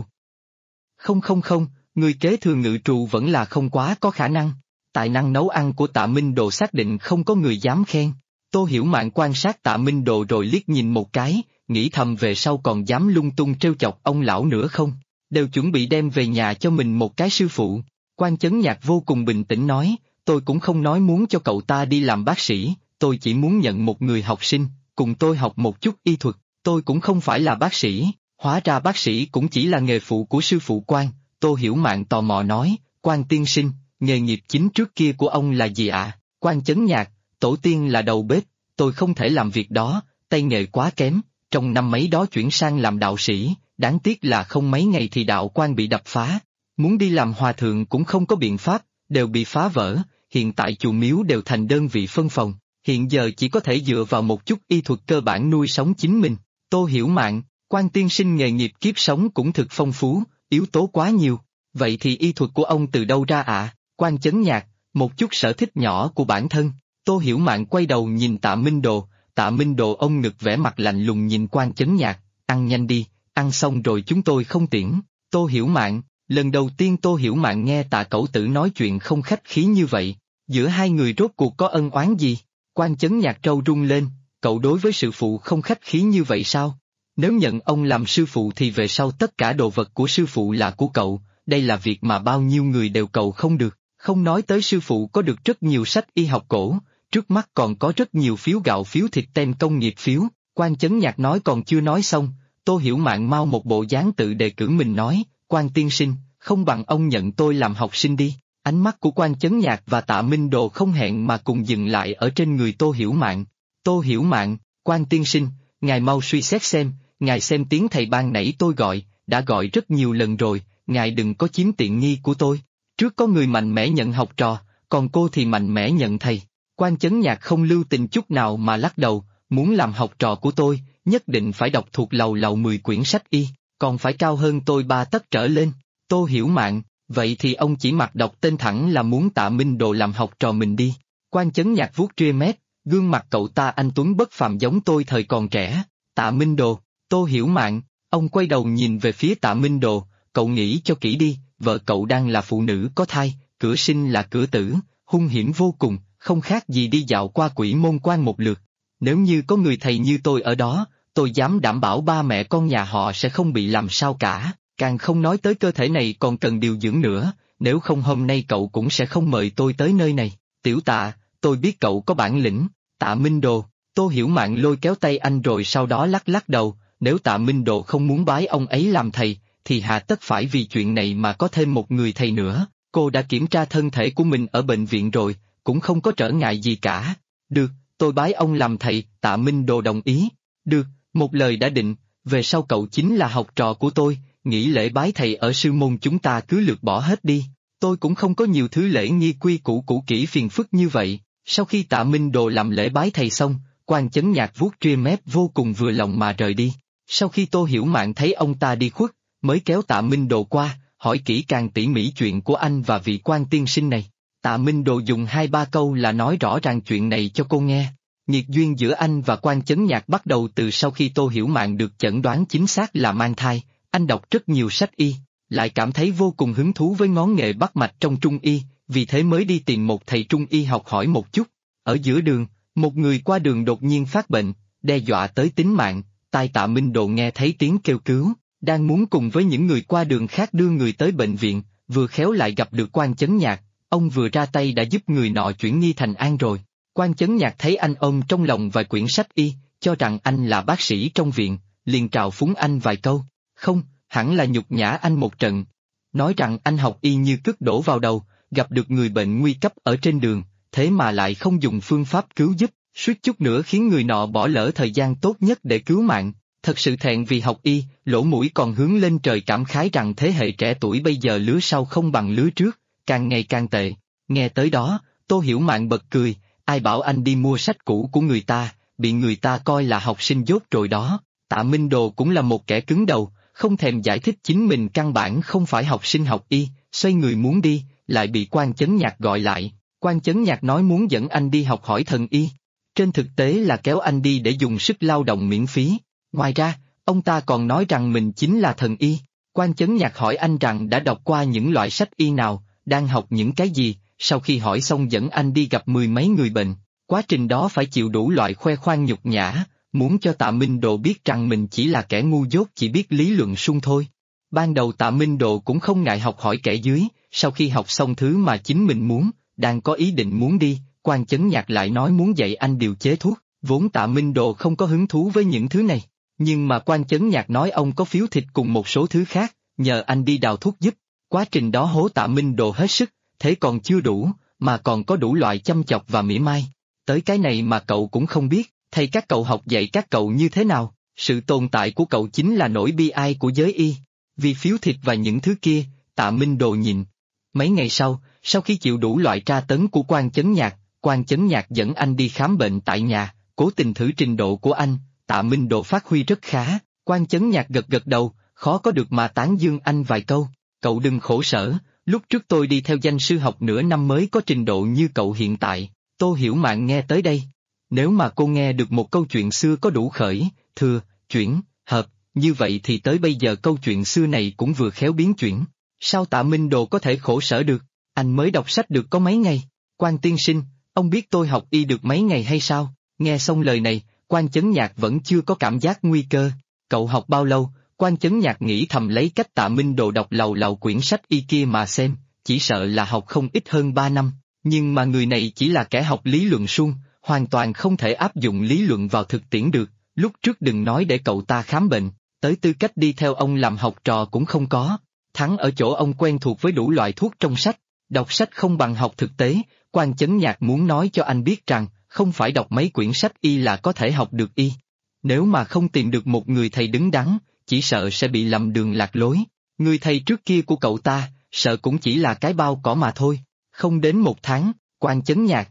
Không, người kế thừa ngự trù vẫn là không quá có khả năng. Tài năng nấu ăn của Tạ Minh Đồ xác định không có người dám khen. Tô Hiểu Mạn quan sát Tạ Minh Đồ rồi liếc nhìn một cái, nghĩ thầm về sau còn dám lung tung trêu chọc ông lão nữa không, đều chuẩn bị đem về nhà cho mình một cái sư phụ. Quan Chấn Nhạc vô cùng bình tĩnh nói, tôi cũng không nói muốn cho cậu ta đi làm bác sĩ, tôi chỉ muốn nhận một người học sinh, cùng tôi học một chút y thuật, tôi cũng không phải là bác sĩ, hóa ra bác sĩ cũng chỉ là nghề phụ của sư phụ Quan. Tô Hiểu Mạn tò mò nói, Quan tiên sinh, nghề nghiệp chính trước kia của ông là gì ạ? Quan Chấn Nhạc, tổ tiên là đầu bếp, tôi không thể làm việc đó, tay nghề quá kém, trong năm mấy đó chuyển sang làm đạo sĩ, đáng tiếc là không mấy ngày thì đạo quan bị đập phá, muốn đi làm hòa thượng cũng không có biện pháp, đều bị phá vỡ, hiện tại chùa miếu đều thành đơn vị phân phòng, hiện giờ chỉ có thể dựa vào một chút y thuật cơ bản nuôi sống chính mình. Tô Hiểu Mạn, Quan tiên sinh nghề nghiệp kiếp sống cũng thực phong phú, yếu tố quá nhiều, vậy thì y thuật của ông từ đâu ra ạ? Quan Chấn Nhạc, một chút sở thích nhỏ của bản thân. Tô Hiểu Mạn quay đầu nhìn Tạ Minh Đồ, Tạ Minh Đồ ông ngực vẻ mặt lạnh lùng nhìn Quan Chấn Nhạc, ăn nhanh đi, ăn xong rồi chúng tôi không tiễn. Tô Hiểu Mạn, lần đầu tiên Tô Hiểu Mạn nghe Tạ Cẩu Tử nói chuyện không khách khí như vậy, giữa hai người rốt cuộc có ân oán gì? Quan Chấn Nhạc trâu rung lên, cậu đối với sư phụ không khách khí như vậy sao? Nếu nhận ông làm sư phụ thì về sau tất cả đồ vật của sư phụ là của cậu, đây là việc mà bao nhiêu người đều cầu không được. Không nói tới sư phụ có được rất nhiều sách y học cổ, trước mắt còn có rất nhiều phiếu gạo phiếu thịt tem công nghiệp phiếu. Quan Chấn Nhạc nói còn chưa nói xong, Tô Hiểu Mạn mau một bộ dáng tự đề cử mình nói, Quan tiên sinh, không bằng ông nhận tôi làm học sinh đi. Ánh mắt của Quan Chấn Nhạc và Tạ Minh Đồ không hẹn mà cùng dừng lại ở trên người Tô Hiểu Mạn. Tô Hiểu Mạn, Quan tiên sinh, ngài mau suy xét xem, ngài xem tiếng thầy ban nãy tôi gọi, đã gọi rất nhiều lần rồi, ngài đừng có chiếm tiện nghi của tôi. Trước có người mạnh mẽ nhận học trò, còn cô thì mạnh mẽ nhận thầy. Quan Chấn Nhạc không lưu tình chút nào mà lắc đầu, muốn làm học trò của tôi, nhất định phải đọc thuộc lầu lầu 10 quyển sách y, còn phải cao hơn tôi 3 tấc trở lên. Tô Hiểu Mạn, vậy thì ông chỉ mặc đọc tên thẳng là muốn Tạ Minh Đồ làm học trò mình đi. Quan Chấn Nhạc vuốt ria mép, gương mặt cậu ta anh tuấn bất phàm giống tôi thời còn trẻ. Tạ Minh Đồ, Tô Hiểu Mạn, ông quay đầu nhìn về phía Tạ Minh Đồ, cậu nghĩ cho kỹ đi, vợ cậu đang là phụ nữ có thai, cửa sinh là cửa tử, hung hiểm vô cùng, không khác gì đi dạo qua quỷ môn quan một lượt. Nếu như có người thầy như tôi ở đó, tôi dám đảm bảo ba mẹ con nhà họ sẽ không bị làm sao cả, càng không nói tới cơ thể này còn cần điều dưỡng nữa, nếu không hôm nay cậu cũng sẽ không mời tôi tới nơi này. Tiểu Tạ, tôi biết cậu có bản lĩnh. Tạ Minh Đồ, Tô Hiểu Mạn lôi kéo tay anh rồi sau đó lắc lắc đầu, nếu Tạ Minh Đồ không muốn bái ông ấy làm thầy, thì hà tất phải vì chuyện này mà có thêm một người thầy nữa. Cô đã kiểm tra thân thể của mình ở bệnh viện rồi, cũng không có trở ngại gì cả. Được, tôi bái ông làm thầy. Tạ Minh Đồ đồng ý. Được, một lời đã định, về sau cậu chính là học trò của tôi, nghỉ lễ bái thầy ở sư môn chúng ta cứ lược bỏ hết đi. Tôi cũng không có nhiều thứ lễ nghi quy củ cũ kỹ phiền phức như vậy. Sau khi Tạ Minh Đồ làm lễ bái thầy xong, Quan Chấn Nhạc vuốt ria mép vô cùng vừa lòng mà rời đi. Sau khi Tô Hiểu Mạn thấy ông ta đi khuất, mới kéo Tạ Minh Đồ qua, hỏi kỹ càng tỉ mỉ chuyện của anh và vị Quan tiên sinh này. Tạ Minh Đồ dùng 2-3 câu là nói rõ ràng chuyện này cho cô nghe. Nghiệt duyên giữa anh và Quan Chấn Nhạc bắt đầu từ sau khi Tô Hiểu Mạn được chẩn đoán chính xác là mang thai. Anh đọc rất nhiều sách y, lại cảm thấy vô cùng hứng thú với ngón nghề bắt mạch trong Trung y, vì thế mới đi tìm một thầy Trung y học hỏi một chút. Ở giữa đường, một người qua đường đột nhiên phát bệnh, đe dọa tới tính mạng. Tai Tạ Minh Đồ nghe thấy tiếng kêu cứu, đang muốn cùng với những người qua đường khác đưa người tới bệnh viện, vừa khéo lại gặp được Quan Chấn Nhạc. Ông vừa ra tay đã giúp người nọ chuyển nghi thành an rồi. Quan Chấn Nhạc thấy anh ôm trong lòng vài quyển sách y, cho rằng anh là bác sĩ trong viện, liền trào phúng anh vài câu. Không, hẳn là nhục nhã anh một trận. Nói rằng anh học y như cứt đổ vào đầu, gặp được người bệnh nguy cấp ở trên đường, thế mà lại không dùng phương pháp cứu giúp, suýt chút nữa khiến người nọ bỏ lỡ thời gian tốt nhất để cứu mạng. Thật sự thẹn vì học y, lỗ mũi còn hướng lên trời cảm khái rằng thế hệ trẻ tuổi bây giờ lứa sau không bằng lứa trước, càng ngày càng tệ. Nghe tới đó, Tô Hiểu Mạn bật cười, ai bảo anh đi mua sách cũ của người ta, bị người ta coi là học sinh dốt rồi đó. Tạ Minh Đồ cũng là một kẻ cứng đầu, không thèm giải thích chính mình căn bản không phải học sinh học y, xoay người muốn đi, lại bị Quan Chấn Nhạc gọi lại. Quan Chấn Nhạc nói muốn dẫn anh đi học hỏi thần y. Trên thực tế là kéo anh đi để dùng sức lao động miễn phí. Ngoài ra, ông ta còn nói rằng mình chính là thần y. Quan Chấn Nhạc hỏi anh rằng đã đọc qua những loại sách y nào, đang học những cái gì, sau khi hỏi xong dẫn anh đi gặp mười mấy người bệnh. Quá trình đó phải chịu đủ loại khoe khoang nhục nhã, muốn cho Tạ Minh Đồ biết rằng mình chỉ là kẻ ngu dốt chỉ biết lý luận suông thôi. Ban đầu Tạ Minh Đồ cũng không ngại học hỏi kẻ dưới, sau khi học xong thứ mà chính mình muốn, đang có ý định muốn đi, Quan Chấn Nhạc lại nói muốn dạy anh điều chế thuốc, vốn Tạ Minh Đồ không có hứng thú với những thứ này. Nhưng mà Quan Chấn Nhạc nói ông có phiếu thịt cùng một số thứ khác, nhờ anh đi đào thuốc giúp. Quá trình đó hố Tạ Minh Đồ hết sức, thế còn chưa đủ, mà còn có đủ loại chăm chọc và mỉa mai. Tới cái này mà cậu cũng không biết, thầy các cậu học dạy các cậu như thế nào, sự tồn tại của cậu chính là nỗi bi ai của giới y. Vì phiếu thịt và những thứ kia, Tạ Minh Đồ nhịn. Mấy ngày sau khi chịu đủ loại tra tấn của Quan Chấn Nhạc dẫn anh đi khám bệnh tại nhà, cố tình thử trình độ của anh. Tạ Minh Đồ phát huy rất khá, Quan Chấn Nhạc gật gật đầu, khó có được mà tán dương anh vài câu. Cậu đừng khổ sở, lúc trước tôi đi theo danh sư học nửa năm mới có trình độ như cậu hiện tại. Tô Hiểu Mạn nghe tới đây. Nếu mà cô nghe được một câu chuyện xưa có đủ khởi, thừa, chuyển, hợp, như vậy thì tới bây giờ câu chuyện xưa này cũng vừa khéo biến chuyển. Sao Tạ Minh Đồ có thể khổ sở được, anh mới đọc sách được có mấy ngày. Quan tiên sinh, ông biết tôi học y được mấy ngày hay sao? Nghe xong lời này, Quan Chấn Nhạc vẫn chưa có cảm giác nguy cơ. Cậu học bao lâu? Quan Chấn Nhạc nghĩ thầm lấy cách Tạ Minh Đồ đọc lầu lầu quyển sách y kia mà xem, chỉ sợ là học không ít hơn 3 năm. Nhưng mà người này chỉ là kẻ học lý luận suông, hoàn toàn không thể áp dụng lý luận vào thực tiễn được. Lúc trước đừng nói để cậu ta khám bệnh, tới tư cách đi theo ông làm học trò cũng không có. Thắng ở chỗ ông quen thuộc với đủ loại thuốc trong sách, đọc sách không bằng học thực tế. Quan Chấn Nhạc muốn nói cho anh biết rằng, không phải đọc mấy quyển sách y là có thể học được y. Nếu mà không tìm được một người thầy đứng đắn, chỉ sợ sẽ bị lầm đường lạc lối. Người thầy trước kia của cậu ta, sợ cũng chỉ là cái bao cỏ mà thôi. Không đến 1 tháng, Quan Chấn Nhạc.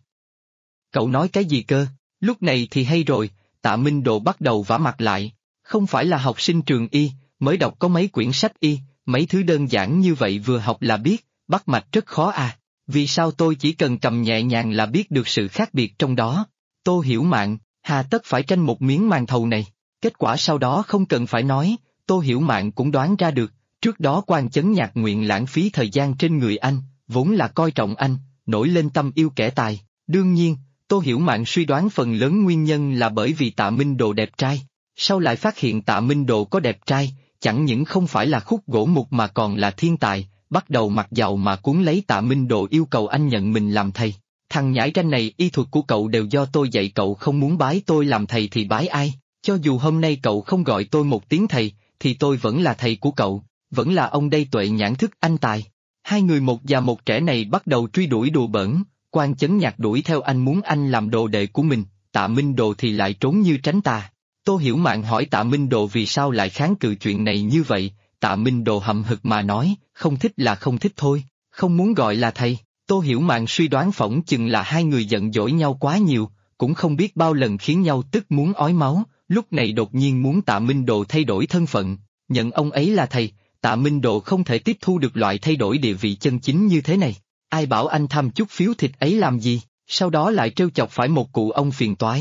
Cậu nói cái gì cơ? Lúc này thì hay rồi, Tạ Minh Đồ bắt đầu vả mặt lại. Không phải là học sinh trường y, mới đọc có mấy quyển sách y, mấy thứ đơn giản như vậy vừa học là biết, bắt mạch rất khó à. Vì sao tôi chỉ cần cầm nhẹ nhàng là biết được sự khác biệt trong đó? Tô Hiểu Mạn, hà tất phải tranh một miếng màn thầu này? Kết quả sau đó không cần phải nói, Tô Hiểu Mạn cũng đoán ra được. Trước đó Quan Chấn Nhạc nguyện lãng phí thời gian trên người anh, vốn là coi trọng anh, nổi lên tâm yêu kẻ tài. Đương nhiên, Tô Hiểu Mạn suy đoán phần lớn nguyên nhân là bởi vì Tạ Minh Đồ đẹp trai. Sau lại phát hiện Tạ Minh Đồ có đẹp trai, chẳng những không phải là khúc gỗ mục mà còn là thiên tài, bắt đầu mặc dầu mà cuốn lấy Tạ Minh Đồ yêu cầu anh nhận mình làm thầy. Thằng nhãi ranh này, y thuật của cậu đều do tôi dạy, cậu không muốn bái tôi làm thầy thì bái ai? Cho dù hôm nay cậu không gọi tôi một tiếng thầy, thì tôi vẫn là thầy của cậu, vẫn là ông đây tuệ nhãn thức anh tài. Hai người một già một trẻ này bắt đầu truy đuổi đùa bỡn, Quan Chấn Nhạc đuổi theo anh muốn anh làm đồ đệ của mình, Tạ Minh Đồ thì lại trốn như tránh tà. Tô Hiểu Mạn hỏi Tạ Minh Đồ vì sao lại kháng cự chuyện này như vậy, Tạ Minh Đồ hậm hực mà nói, không thích là không thích thôi, không muốn gọi là thầy. Tô Hiểu Mạn suy đoán phỏng chừng là hai người giận dỗi nhau quá nhiều, cũng không biết bao lần khiến nhau tức muốn ói máu, lúc này đột nhiên muốn Tạ Minh Đồ thay đổi thân phận, nhận ông ấy là thầy. Tạ Minh Đồ không thể tiếp thu được loại thay đổi địa vị chân chính như thế này. Ai bảo anh tham chút phiếu thịt ấy làm gì, sau đó lại trêu chọc phải một cụ ông phiền toái.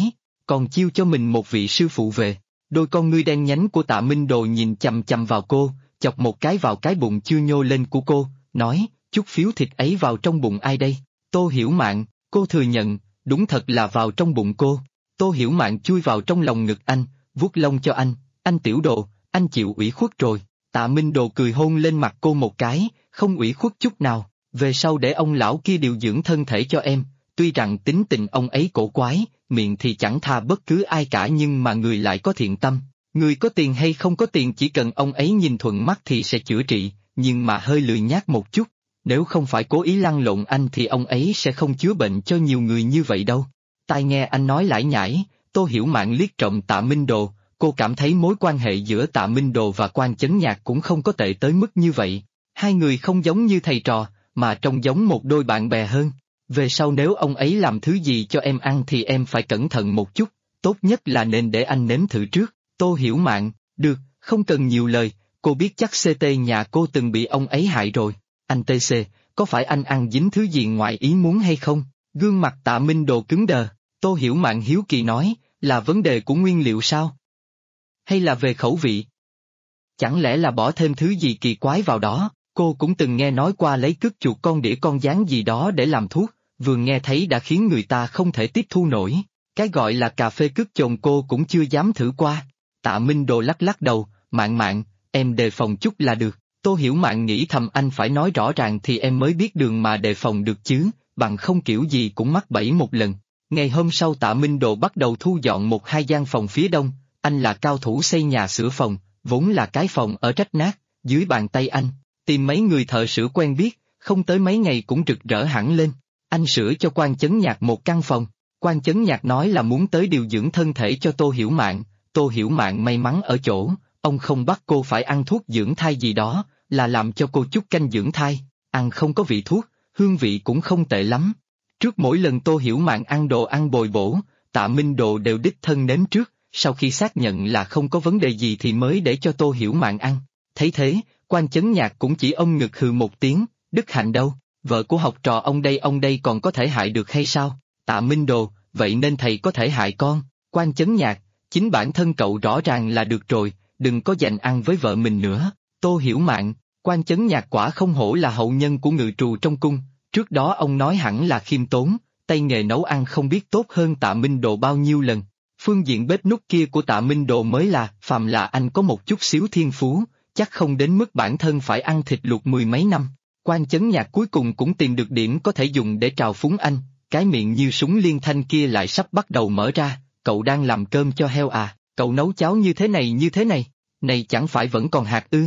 còn chiêu cho mình một vị sư phụ về. Đôi con ngươi đen nhánh của Tạ Minh Đồ nhìn chằm chằm vào cô, chọc một cái vào cái bụng chưa nhô lên của cô, nói, chút phiếu thịt ấy vào trong bụng ai đây? Tô Hiểu Mạn, cô thừa nhận, đúng thật là vào trong bụng cô. Tô Hiểu Mạn chui vào trong lòng ngực anh, vuốt lông cho anh tiểu đồ, anh chịu ủy khuất rồi. Tạ Minh Đồ cười hôn lên mặt cô một cái, không ủy khuất chút nào, về sau để ông lão kia điều dưỡng thân thể cho em, tuy rằng tính tình ông ấy cổ quái, miệng thì chẳng tha bất cứ ai cả nhưng mà người lại có thiện tâm. Người có tiền hay không có tiền chỉ cần ông ấy nhìn thuận mắt thì sẽ chữa trị, nhưng mà hơi lười nhác một chút. Nếu không phải cố ý lăn lộn anh thì ông ấy sẽ không chữa bệnh cho nhiều người như vậy đâu. Tai nghe anh nói lải nhải, Tô Hiểu Mạn liếc trộm Tạ Minh Đồ, cô cảm thấy mối quan hệ giữa Tạ Minh Đồ và Quan Chấn Nhạc cũng không có tệ tới mức như vậy. Hai người không giống như thầy trò, mà trông giống một đôi bạn bè hơn. Về sau nếu ông ấy làm thứ gì cho em ăn thì em phải cẩn thận một chút, tốt nhất là nên để anh nếm thử trước. Tô Hiểu Mạn, được, không cần nhiều lời, cô biết chắc CT nhà cô từng bị ông ấy hại rồi. Anh TC, có phải anh ăn dính thứ gì ngoài ý muốn hay không? Gương mặt Tạ Minh Đồ cứng đờ, Tô Hiểu Mạn hiếu kỳ nói, là vấn đề của nguyên liệu sao? Hay là về khẩu vị? Chẳng lẽ là bỏ thêm thứ gì kỳ quái vào đó? Cô cũng từng nghe nói qua lấy cứt chuột con đĩa con gián gì đó để làm thuốc, vừa nghe thấy đã khiến người ta không thể tiếp thu nổi. Cái gọi là cà phê cứt chồn cô cũng chưa dám thử qua. Tạ Minh Đồ lắc lắc đầu, Mạn, em đề phòng chút là được. Tô Hiểu Mạn nghĩ thầm anh phải nói rõ ràng thì em mới biết đường mà đề phòng được chứ, bằng không kiểu gì cũng mắc bẫy một lần. Ngày hôm sau Tạ Minh Đồ bắt đầu thu dọn một hai gian phòng phía đông, anh là cao thủ xây nhà sửa phòng, vốn là cái phòng ở rách nát, dưới bàn tay anh, tìm mấy người thợ sửa quen biết, không tới mấy ngày cũng rực rỡ hẳn lên. Anh sửa cho Quan Chấn Nhạc một căn phòng, Quan Chấn Nhạc nói là muốn tới điều dưỡng thân thể cho Tô Hiểu Mạn. Tô Hiểu Mạn may mắn ở chỗ, ông không bắt cô phải ăn thuốc dưỡng thai gì đó, là làm cho cô chút canh dưỡng thai, ăn không có vị thuốc, hương vị cũng không tệ lắm. Trước mỗi lần Tô Hiểu Mạn ăn đồ ăn bồi bổ, Tạ Minh Đồ đều đích thân nếm trước, sau khi xác nhận là không có vấn đề gì thì mới để cho Tô Hiểu Mạn ăn. Thấy thế, Quan Chấn Nhạc cũng chỉ ôm ngực hừ một tiếng, Đức Hạnh đâu, vợ của học trò ông đây còn có thể hại được hay sao? Tạ Minh Đồ, vậy nên thầy có thể hại con. Quan Chấn Nhạc, chính bản thân cậu rõ ràng là được rồi, đừng có giành ăn với vợ mình nữa. Tô Hiểu Mạn, Quan Chấn Nhạc quả không hổ là hậu nhân của ngự trù trong cung, trước đó ông nói hẳn là khiêm tốn, tay nghề nấu ăn không biết tốt hơn Tạ Minh Đồ bao nhiêu lần. Phương diện bếp núc kia của Tạ Minh Đồ mới là, phàm là anh có một chút xíu thiên phú, chắc không đến mức bản thân phải ăn thịt luộc mười mấy năm. Quan Chấn Nhạc cuối cùng cũng tìm được điểm có thể dùng để trào phúng anh, cái miệng như súng liên thanh kia lại sắp bắt đầu mở ra, cậu đang làm cơm cho heo à, cậu nấu cháo như thế này, này chẳng phải vẫn còn hạt ư?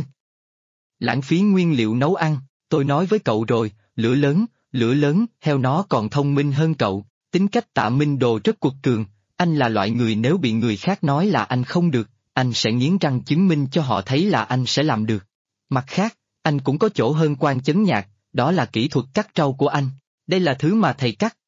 Lãng phí nguyên liệu nấu ăn, tôi nói với cậu rồi, lửa lớn, heo nó còn thông minh hơn cậu. Tính cách Tạ Minh Đồ rất quật cường, anh là loại người nếu bị người khác nói là anh không được, anh sẽ nghiến răng chứng minh cho họ thấy là anh sẽ làm được. Mặt khác, anh cũng có chỗ hơn Quan Chấn Nhạc, đó là kỹ thuật cắt rau của anh, đây là thứ mà thầy cắt.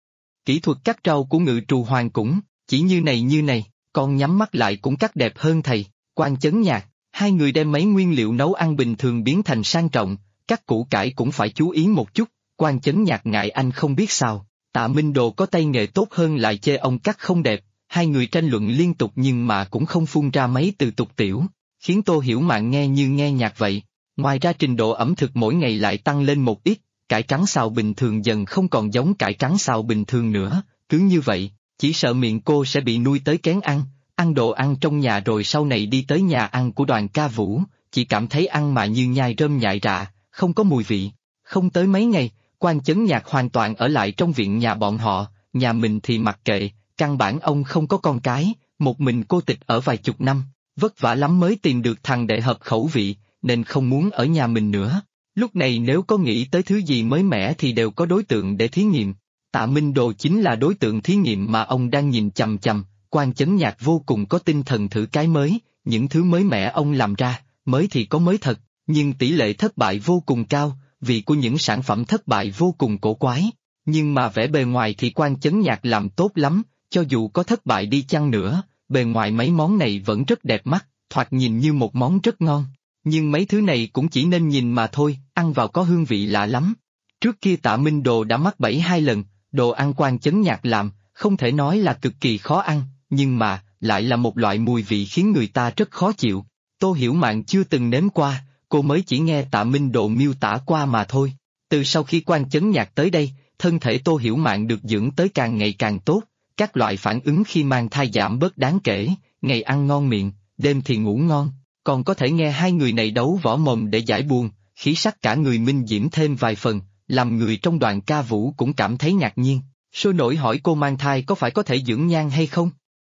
Kỹ thuật cắt rau của ngự trù hoàng cũng, chỉ như này, con nhắm mắt lại cũng cắt đẹp hơn thầy. Quan Chấn Nhạc, hai người đem mấy nguyên liệu nấu ăn bình thường biến thành sang trọng, cắt củ cải cũng phải chú ý một chút. Quan Chấn Nhạc ngại anh không biết sao, Tạ Minh Đồ có tay nghề tốt hơn lại chê ông cắt không đẹp, hai người tranh luận liên tục nhưng mà cũng không phun ra mấy từ tục tiểu, khiến Tô Hiểu Mạn nghe như nghe nhạc vậy. Ngoài ra trình độ ẩm thực mỗi ngày lại tăng lên một ít, cải trắng xào bình thường dần không còn giống cải trắng xào bình thường nữa, cứ như vậy, chỉ sợ miệng cô sẽ bị nuôi tới kén ăn đồ ăn trong nhà rồi sau này đi tới nhà ăn của Đoàn Ca Vũ, chỉ cảm thấy ăn mà như nhai rơm nhại rạ, không có mùi vị. Không tới mấy ngày, Quan Chấn Nhạc hoàn toàn ở lại trong viện nhà bọn họ, nhà mình thì mặc kệ, căn bản ông không có con cái, một mình cô tịch ở vài chục năm, vất vả lắm mới tìm được thằng để hợp khẩu vị, nên không muốn ở nhà mình nữa. Lúc này nếu có nghĩ tới thứ gì mới mẻ thì đều có đối tượng để thí nghiệm. Tạ Minh Đồ chính là đối tượng thí nghiệm mà ông đang nhìn chằm chằm. Quan Chấn Nhạc vô cùng có tinh thần thử cái mới, những thứ mới mẻ ông làm ra, mới thì có mới thật, nhưng tỷ lệ thất bại vô cùng cao, vì của những sản phẩm thất bại vô cùng cổ quái. Nhưng mà vẻ bề ngoài thì Quan Chấn Nhạc làm tốt lắm, cho dù có thất bại đi chăng nữa, bề ngoài mấy món này vẫn rất đẹp mắt, thoạt nhìn như một món rất ngon. Nhưng mấy thứ này cũng chỉ nên nhìn mà thôi, ăn vào có hương vị lạ lắm. Trước kia Tạ Minh Đồ đã mắc bẫy 2 lần, đồ ăn Quan Chấn Nhạc làm, không thể nói là cực kỳ khó ăn, nhưng mà, lại là một loại mùi vị khiến người ta rất khó chịu. Tô Hiểu Mạn chưa từng nếm qua, cô mới chỉ nghe Tạ Minh Độ miêu tả qua mà thôi. Từ sau khi Quan Chấn Nhạc tới đây, thân thể Tô Hiểu Mạn được dưỡng tới càng ngày càng tốt, các loại phản ứng khi mang thai giảm bớt đáng kể, ngày ăn ngon miệng, đêm thì ngủ ngon, còn có thể nghe hai người này đấu võ mồm để giải buồn, khí sắc cả người minh diễm thêm vài phần, làm người trong đoàn ca vũ cũng cảm thấy ngạc nhiên, sôi nổi hỏi cô mang thai có phải có thể dưỡng nhan hay không?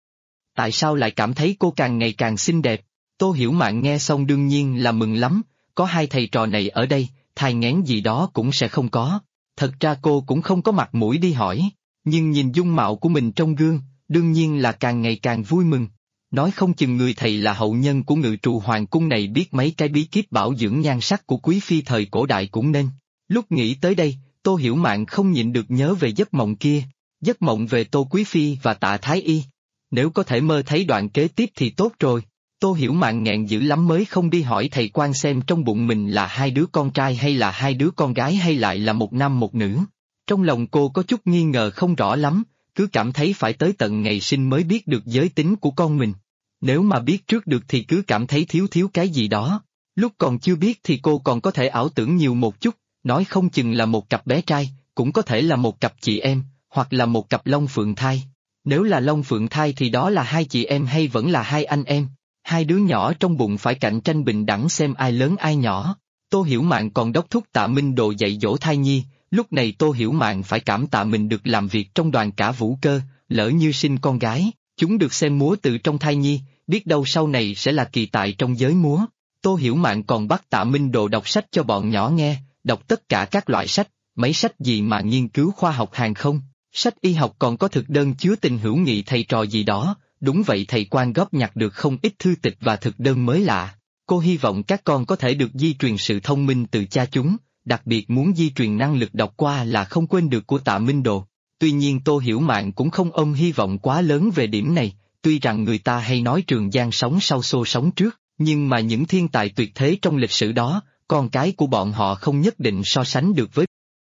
Tại sao lại cảm thấy cô càng ngày càng xinh đẹp? Tô Hiểu Mạn nghe xong đương nhiên là mừng lắm, có hai thầy trò này ở đây, thai nghén gì đó cũng sẽ không có. Thật ra cô cũng không có mặt mũi đi hỏi, nhưng nhìn dung mạo của mình trong gương, đương nhiên là càng ngày càng vui mừng. Nói không chừng người thầy là hậu nhân của ngự trụ hoàng cung này biết mấy cái bí kíp bảo dưỡng nhan sắc của quý phi thời cổ đại cũng nên. Lúc nghĩ tới đây, Tô Hiểu Mạn không nhịn được nhớ về giấc mộng kia, giấc mộng về Tô Quý Phi và Tạ Thái Y. Nếu có thể mơ thấy đoạn kế tiếp thì tốt rồi. Tô Hiểu Mạn nghẹn dữ lắm mới không đi hỏi thầy quan xem trong bụng mình là hai đứa con trai hay là hai đứa con gái hay lại là một nam một nữ. Trong lòng cô có chút nghi ngờ không rõ lắm, cứ cảm thấy phải tới tận ngày sinh mới biết được giới tính của con mình. Nếu mà biết trước được thì cứ cảm thấy thiếu thiếu cái gì đó. Lúc còn chưa biết thì cô còn có thể ảo tưởng nhiều một chút, nói không chừng là một cặp bé trai, cũng có thể là một cặp chị em, hoặc là một cặp long phượng thai. Nếu là long phượng thai thì đó là hai chị em hay vẫn là hai anh em. Hai đứa nhỏ trong bụng phải cạnh tranh bình đẳng xem ai lớn ai nhỏ. Tô Hiểu Mạn còn đốc thúc Tạ Minh Độ dạy dỗ thai nhi, lúc này Tô Hiểu Mạn phải cảm tạ mình được làm việc trong đoàn cả vũ cơ, lỡ như sinh con gái, chúng được xem múa từ trong thai nhi, biết đâu sau này sẽ là kỳ tài trong giới múa. Tô Hiểu Mạn còn bắt Tạ Minh Độ đọc sách cho bọn nhỏ nghe, đọc tất cả các loại sách, mấy sách gì mà nghiên cứu khoa học hàng không, sách y học còn có thực đơn chứa tình hữu nghị thầy trò gì đó. Đúng vậy, thầy quan góp nhặt được không ít thư tịch và thực đơn mới lạ. Cô hy vọng các con có thể được di truyền sự thông minh từ cha chúng, đặc biệt muốn di truyền năng lực đọc qua là không quên được của Tạ Minh Độ. Tuy nhiên Tô Hiểu Mạn cũng không ôm hy vọng quá lớn về điểm này, tuy rằng người ta hay nói Trường Giang sống sau xô sống trước, nhưng mà những thiên tài tuyệt thế trong lịch sử đó, con cái của bọn họ không nhất định so sánh được với.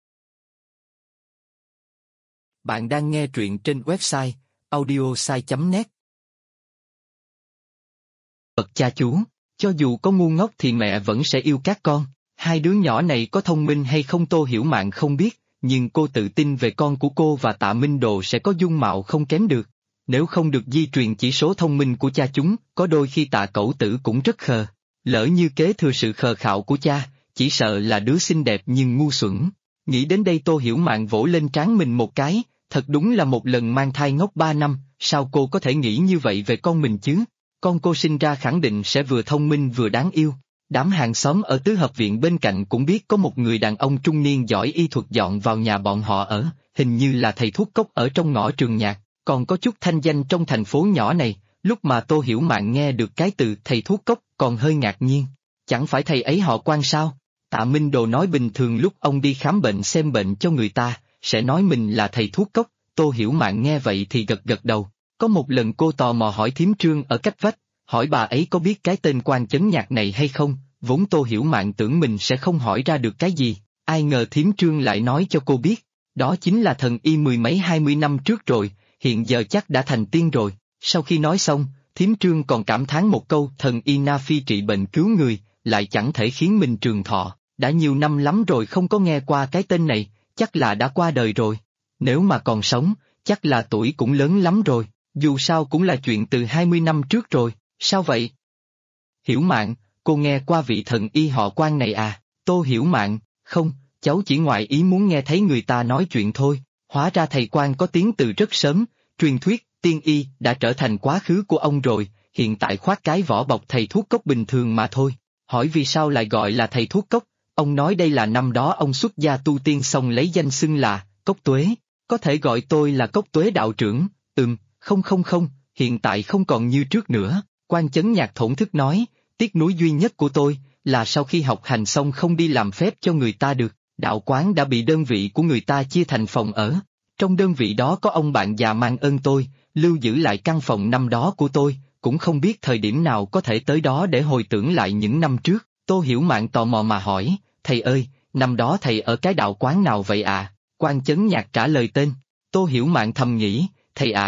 Bạn đang nghe truyện trên website audiosai.net. Bậc cha chú, cho dù có ngu ngốc thì mẹ vẫn sẽ yêu các con. Hai đứa nhỏ này có thông minh hay không Tô Hiểu Mạn không biết, nhưng cô tự tin về con của cô và Tạ Minh Độ sẽ có dung mạo không kém được. Nếu không được di truyền chỉ số thông minh của cha chúng, có đôi khi Tạ Cẩu Tử cũng rất khờ. Lỡ như kế thừa sự khờ khạo của cha, chỉ sợ là đứa xinh đẹp nhưng ngu xuẩn. Nghĩ đến đây Tô Hiểu Mạn vỗ lên trán mình một cái, thật đúng là một lần mang thai ngốc 3 năm, sao cô có thể nghĩ như vậy về con mình chứ? Con cô sinh ra khẳng định sẽ vừa thông minh vừa đáng yêu. Đám hàng xóm ở tứ hợp viện bên cạnh cũng biết có một người đàn ông trung niên giỏi y thuật dọn vào nhà bọn họ ở, hình như là thầy thuốc cốc ở trong ngõ Trường Nhạc, còn có chút thanh danh trong thành phố nhỏ này. Lúc mà Tô Hiểu Mạn nghe được cái từ thầy thuốc cốc còn hơi ngạc nhiên. Chẳng phải thầy ấy họ Quan sao? Tạ Minh Đồ nói bình thường lúc ông đi khám bệnh xem bệnh cho người ta, sẽ nói mình là thầy thuốc cốc. Tô Hiểu Mạn nghe vậy thì gật gật đầu. Có một lần cô tò mò hỏi thím Trương ở cách vách, hỏi bà ấy có biết cái tên Quan Chấn Nhạc này hay không, vốn Tô Hiểu Mạn tưởng mình sẽ không hỏi ra được cái gì, ai ngờ thím Trương lại nói cho cô biết, đó chính là thần y mười mấy 20 năm trước rồi, hiện giờ chắc đã thành tiên rồi. Sau khi nói xong, thím Trương còn cảm thán một câu thần y Na Phi trị bệnh cứu người, lại chẳng thể khiến mình trường thọ, đã nhiều năm lắm rồi không có nghe qua cái tên này, chắc là đã qua đời rồi. Nếu mà còn sống, chắc là tuổi cũng lớn lắm rồi, dù sao cũng là chuyện từ 20 năm trước rồi, sao vậy? Hiểu Mạn, cô nghe qua vị thần y họ Quan này à? Tô Hiểu Mạn, không, cháu chỉ ngoại ý muốn nghe thấy người ta nói chuyện thôi, hóa ra thầy Quan có tiếng từ rất sớm, truyền thuyết, tiên y đã trở thành quá khứ của ông rồi, hiện tại khoác cái vỏ bọc thầy thuốc cốc bình thường mà thôi. Hỏi vì sao lại gọi là thầy thuốc cốc, ông nói đây là năm đó ông xuất gia tu tiên xong lấy danh xưng là Cốc Tuế, có thể gọi tôi là Cốc Tuế đạo trưởng. Không, hiện tại không còn như trước nữa. Quan Chấn Nhạc thổn thức nói, tiếc nuối duy nhất của tôi là sau khi học hành xong không đi làm phép cho người ta được, đạo quán đã bị đơn vị của người ta chia thành phòng ở. Trong đơn vị đó có ông bạn già mang ơn tôi, lưu giữ lại căn phòng năm đó của tôi, cũng không biết thời điểm nào có thể tới đó để hồi tưởng lại những năm trước. Tô Hiểu Mạn tò mò mà hỏi, thầy ơi, năm đó thầy ở cái đạo quán nào vậy à? Quan Chấn Nhạc trả lời tên. Tô Hiểu Mạn thầm nghĩ, thầy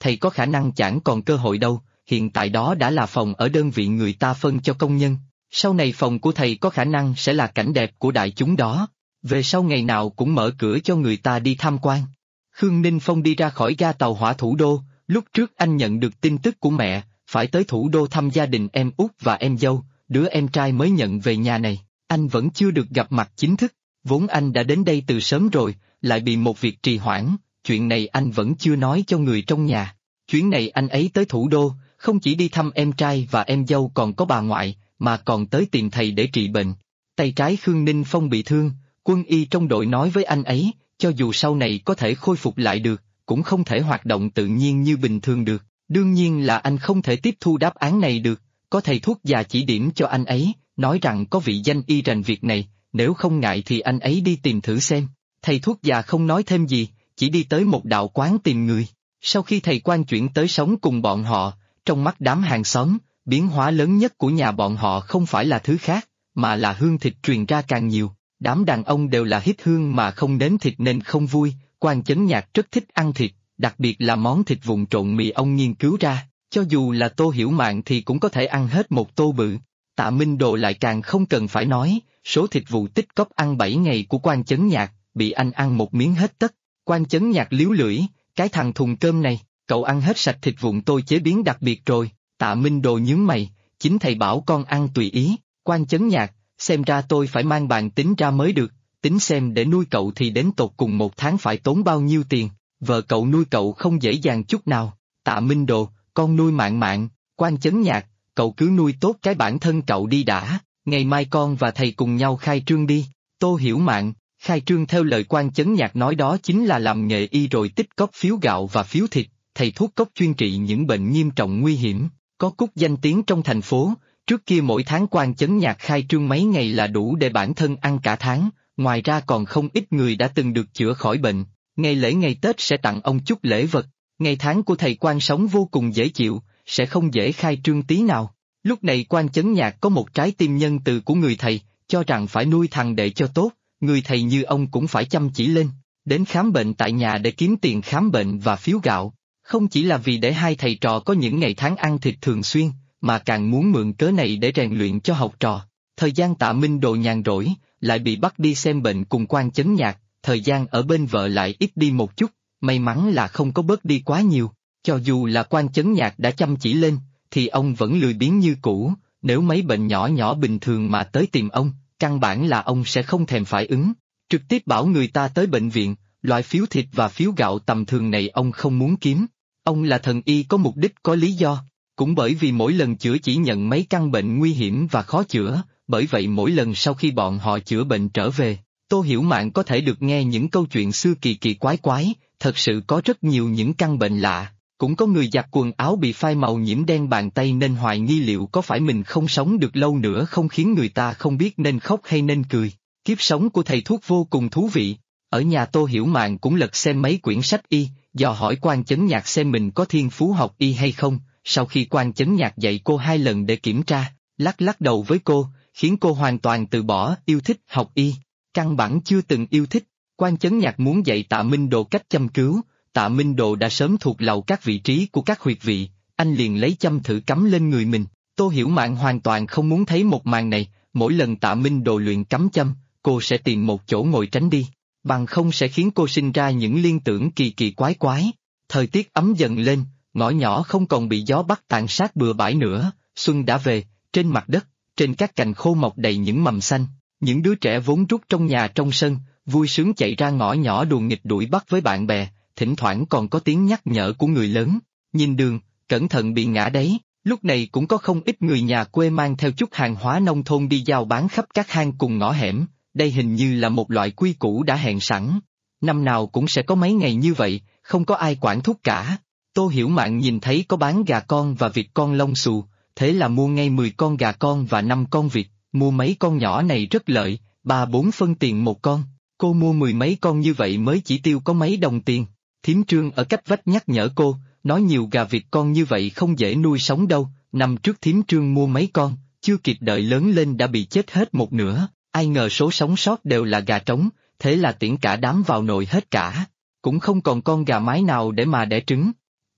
thầy có khả năng chẳng còn cơ hội đâu, hiện tại đó đã là phòng ở đơn vị người ta phân cho công nhân, sau này phòng của thầy có khả năng sẽ là cảnh đẹp của đại chúng đó, về sau ngày nào cũng mở cửa cho người ta đi tham quan. Khương Ninh Phong đi ra khỏi ga tàu hỏa thủ đô, lúc trước anh nhận được tin tức của mẹ, phải tới thủ đô thăm gia đình em út và em dâu, đứa em trai mới nhận về nhà này, anh vẫn chưa được gặp mặt chính thức, vốn anh đã đến đây từ sớm rồi, lại bị một việc trì hoãn, chuyện này anh vẫn chưa nói cho người trong nhà. Chuyến này anh ấy tới thủ đô, không chỉ đi thăm em trai và em dâu còn có bà ngoại, mà còn tới tìm thầy để trị bệnh. Tay trái Khương Ninh Phong bị thương, quân y trong đội nói với anh ấy, cho dù sau này có thể khôi phục lại được, cũng không thể hoạt động tự nhiên như bình thường được. Đương nhiên là anh không thể tiếp thu đáp án này được, có thầy thuốc già chỉ điểm cho anh ấy, nói rằng có vị danh y rành việc này, nếu không ngại thì anh ấy đi tìm thử xem. Thầy thuốc già không nói thêm gì, chỉ đi tới một đạo quán tìm người. Sau khi thầy quan chuyển tới sống cùng bọn họ, trong mắt đám hàng xóm, biến hóa lớn nhất của nhà bọn họ không phải là thứ khác, mà là hương thịt truyền ra càng nhiều. Đám đàn ông đều là hít hương mà không nếm thịt nên không vui, Quan Chấn Nhạc rất thích ăn thịt, đặc biệt là món thịt vụn trộn mì ông nghiên cứu ra, cho dù là Tô Hiểu Mạn thì cũng có thể ăn hết một tô bự. Tạ Minh Đồ lại càng không cần phải nói, số thịt vụ tích cóp ăn 7 ngày của Quan Chấn Nhạc, bị anh ăn một miếng hết tất. Quan Chấn Nhạc liếu lưỡi, cái thằng thùng cơm này, cậu ăn hết sạch thịt vụn tôi chế biến đặc biệt rồi. Tạ Minh Đồ nhướng mày, chính thầy bảo con ăn tùy ý. Quan Chấn Nhạc, xem ra tôi phải mang bàn tính ra mới được, tính xem để nuôi cậu thì đến tột cùng một tháng phải tốn bao nhiêu tiền, vợ cậu nuôi cậu không dễ dàng chút nào. Tạ Minh Đồ, con nuôi Mạn Mạn. Quan Chấn Nhạc, cậu cứ nuôi tốt cái bản thân cậu đi đã, ngày mai con và thầy cùng nhau khai trương đi. Tô Hiểu Mạn, khai trương theo lời Quan Chấn Nhạc nói đó chính là làm nghề y rồi tích cóp phiếu gạo và phiếu thịt, thầy thuốc cốc chuyên trị những bệnh nghiêm trọng nguy hiểm, có cút danh tiếng trong thành phố. Trước kia mỗi tháng Quan Chấn Nhạc khai trương mấy ngày là đủ để bản thân ăn cả tháng, ngoài ra còn không ít người đã từng được chữa khỏi bệnh, ngày lễ ngày Tết sẽ tặng ông chút lễ vật, ngày tháng của thầy Quan sống vô cùng dễ chịu, sẽ không dễ khai trương tí nào. Lúc này Quan Chấn Nhạc có một trái tim nhân từ của người thầy, cho rằng phải nuôi thằng đệ cho tốt, người thầy như ông cũng phải chăm chỉ lên, đến khám bệnh tại nhà để kiếm tiền khám bệnh và phiếu gạo, không chỉ là vì để hai thầy trò có những ngày tháng ăn thịt thường xuyên, mà càng muốn mượn cớ này để rèn luyện cho học trò. Thời gian Tạ Minh Đồ nhàn rỗi, lại bị bắt đi xem bệnh cùng Quan Chấn Nhạc, thời gian ở bên vợ lại ít đi một chút, may mắn là không có bớt đi quá nhiều. Cho dù là Quan Chấn Nhạc đã chăm chỉ lên, thì ông vẫn lười biếng như cũ, nếu mấy bệnh nhỏ nhỏ bình thường mà tới tìm ông, căn bản là ông sẽ không thèm phải ứng, trực tiếp bảo người ta tới bệnh viện, loại phiếu thịt và phiếu gạo tầm thường này ông không muốn kiếm. Ông là thần y có mục đích có lý do. Cũng bởi vì mỗi lần chữa chỉ nhận mấy căn bệnh nguy hiểm và khó chữa, bởi vậy mỗi lần sau khi bọn họ chữa bệnh trở về, Tô Hiểu Mạn có thể được nghe những câu chuyện xưa kỳ kỳ quái quái, thật sự có rất nhiều những căn bệnh lạ, cũng có người giặt quần áo bị phai màu nhiễm đen bàn tay nên hoài nghi liệu có phải mình không sống được lâu nữa không, khiến người ta không biết nên khóc hay nên cười. Kiếp sống của thầy thuốc vô cùng thú vị, ở nhà Tô Hiểu Mạn cũng lật xem mấy quyển sách y, dò hỏi Quan Chấn Nhạc xem mình có thiên phú học y hay không. Sau khi Quan Chấn Nhạc dạy cô 2 lần để kiểm tra, lắc đầu với cô, khiến cô hoàn toàn từ bỏ yêu thích học y, căn bản chưa từng yêu thích. Quan Chấn Nhạc muốn dạy Tạ Minh Đồ cách châm cứu, Tạ Minh Đồ đã sớm thuộc lầu các vị trí của các huyệt vị, anh liền lấy châm thử cắm lên người mình. Tô Hiểu Mạn hoàn toàn không muốn thấy một màn này, mỗi lần Tạ Minh Đồ luyện cắm châm, cô sẽ tìm một chỗ ngồi tránh đi, bằng không sẽ khiến cô sinh ra những liên tưởng kỳ kỳ quái quái. Thời tiết ấm dần lên, ngõ nhỏ không còn bị gió bắc tàn sát bừa bãi nữa, xuân đã về, trên mặt đất, trên các cành khô mọc đầy những mầm xanh, những đứa trẻ vốn rút trong nhà trong sân, vui sướng chạy ra ngõ nhỏ đùa nghịch đuổi bắt với bạn bè, thỉnh thoảng còn có tiếng nhắc nhở của người lớn, nhìn đường, cẩn thận bị ngã đấy. Lúc này cũng có không ít người nhà quê mang theo chút hàng hóa nông thôn đi giao bán khắp các hang cùng ngõ hẻm, đây hình như là một loại quy củ đã hẹn sẵn. Năm nào cũng sẽ có mấy ngày như vậy, không có ai quản thúc cả. Tô Hiểu Mạn nhìn thấy có bán gà con và vịt con lông xù, thế là mua ngay 10 con gà con và 5 con vịt, mua mấy con nhỏ này rất lợi, 3-4 phân tiền một con, cô mua 10 mấy con như vậy mới chỉ tiêu có mấy đồng tiền. Thím Trương ở cách vách nhắc nhở cô, nói nhiều gà vịt con như vậy không dễ nuôi sống đâu, năm trước Thím Trương mua mấy con, chưa kịp đợi lớn lên đã bị chết hết một nửa, ai ngờ số sống sót đều là gà trống, thế là tiễn cả đám vào nồi hết cả, cũng không còn con gà mái nào để mà đẻ trứng.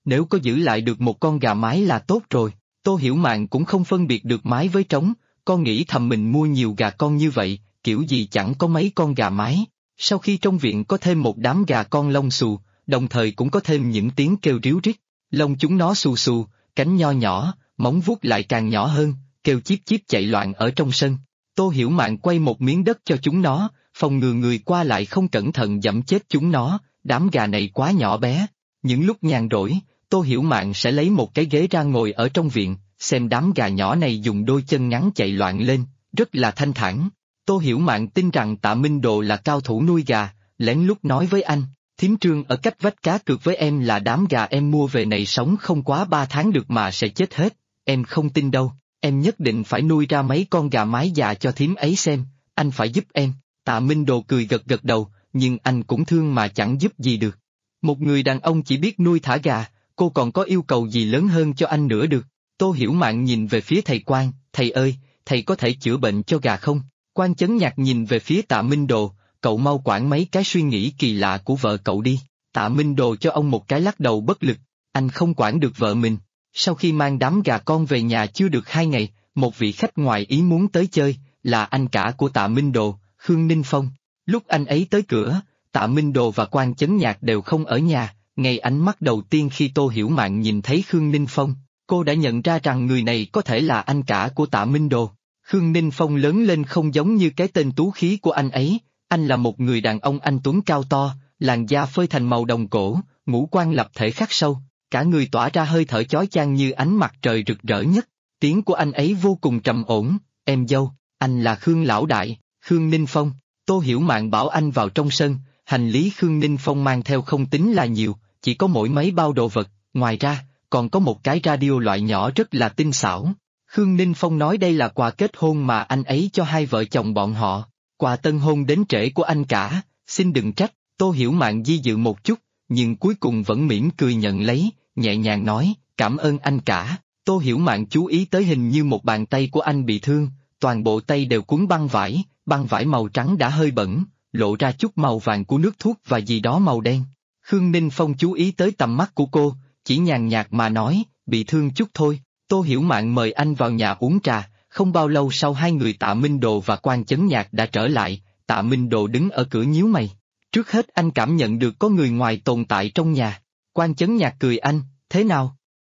nếu có giữ lại được một con gà mái là tốt rồi. Tô Hiểu Mạn cũng không phân biệt được mái với trống, con nghĩ thầm mình mua nhiều gà con như vậy, kiểu gì chẳng có mấy con gà mái. Sau khi trong viện có thêm một đám gà con lông xù, đồng thời cũng có thêm những tiếng kêu ríu rít, lông chúng nó xù xù, cánh nho nhỏ, móng vuốt lại càng nhỏ hơn, kêu chíp chíp chạy loạn ở trong sân. Tô Hiểu Mạn quay một miếng đất cho chúng nó, phòng ngừa người qua lại không cẩn thận giẫm chết chúng nó, đám gà này quá nhỏ bé. Những lúc nhàn rỗi, Tô Hiểu Mạn sẽ lấy một cái ghế ra ngồi ở trong viện, xem đám gà nhỏ này dùng đôi chân ngắn chạy loạn lên, rất là thanh thản. Tô Hiểu Mạn tin rằng Tạ Minh Đồ là cao thủ nuôi gà, lén lút nói với anh, thím Trương ở cách vách cá cược với em là đám gà em mua về này sống không quá 3 tháng được mà sẽ chết hết, em không tin đâu, em nhất định phải nuôi ra mấy con gà mái già cho thím ấy xem, anh phải giúp em. Tạ Minh Đồ cười gật gật đầu, nhưng anh cũng thương mà chẳng giúp gì được. Một người đàn ông chỉ biết nuôi thả gà, cô còn có yêu cầu gì lớn hơn cho anh nữa được. Tô Hiểu Mạn nhìn về phía thầy Quan, thầy ơi, thầy có thể chữa bệnh cho gà không? Quan Chấn Nhạc nhìn về phía Tạ Minh Đồ, cậu mau quản mấy cái suy nghĩ kỳ lạ của vợ cậu đi. Tạ Minh Đồ cho ông một cái lắc đầu bất lực, anh không quản được vợ mình. Sau khi mang đám gà con về nhà chưa được 2 ngày, một vị khách ngoài ý muốn tới chơi, là anh cả của Tạ Minh Đồ, Khương Ninh Phong. Lúc anh ấy tới cửa, Tạ Minh Đồ và Quan Chấn Nhạc đều không ở nhà, ngay ánh mắt đầu tiên khi Tô Hiểu Mạn nhìn thấy Khương Ninh Phong, cô đã nhận ra rằng người này có thể là anh cả của Tạ Minh Đồ. Khương Ninh Phong lớn lên không giống như cái tên tú khí của anh ấy, anh là một người đàn ông anh tuấn cao to, làn da phơi thành màu đồng cổ, ngũ quan lập thể khắc sâu, cả người tỏa ra hơi thở chói chang như ánh mặt trời rực rỡ nhất. Tiếng của anh ấy vô cùng trầm ổn, em dâu, anh là Khương Lão Đại, Khương Ninh Phong. Tô Hiểu Mạn bảo anh vào trong sân, hành lý Khương Ninh Phong mang theo không tính là nhiều, chỉ có mỗi mấy bao đồ vật, ngoài ra, còn có một cái radio loại nhỏ rất là tinh xảo. Khương Ninh Phong nói đây là quà kết hôn mà anh ấy cho hai vợ chồng bọn họ, quà tân hôn đến trễ của anh cả, xin đừng trách. Tô Hiểu Mạn di dự một chút, nhưng cuối cùng vẫn mỉm cười nhận lấy, nhẹ nhàng nói, cảm ơn anh cả. Tô Hiểu Mạn chú ý tới hình như một bàn tay của anh bị thương, toàn bộ tay đều cuốn băng vải màu trắng đã hơi bẩn, lộ ra chút màu vàng của nước thuốc và gì đó màu đen. Khương Ninh Phong chú ý tới tầm mắt của cô, chỉ nhàn nhạt mà nói, bị thương chút thôi. Tô Hiểu Mạn mời anh vào nhà uống trà, không bao lâu sau hai người Tạ Minh Đồ và Quan Chấn Nhạc đã trở lại, Tạ Minh Đồ đứng ở cửa nhíu mày. Trước hết anh cảm nhận được có người ngoài tồn tại trong nhà. Quan Chấn Nhạc cười anh, thế nào?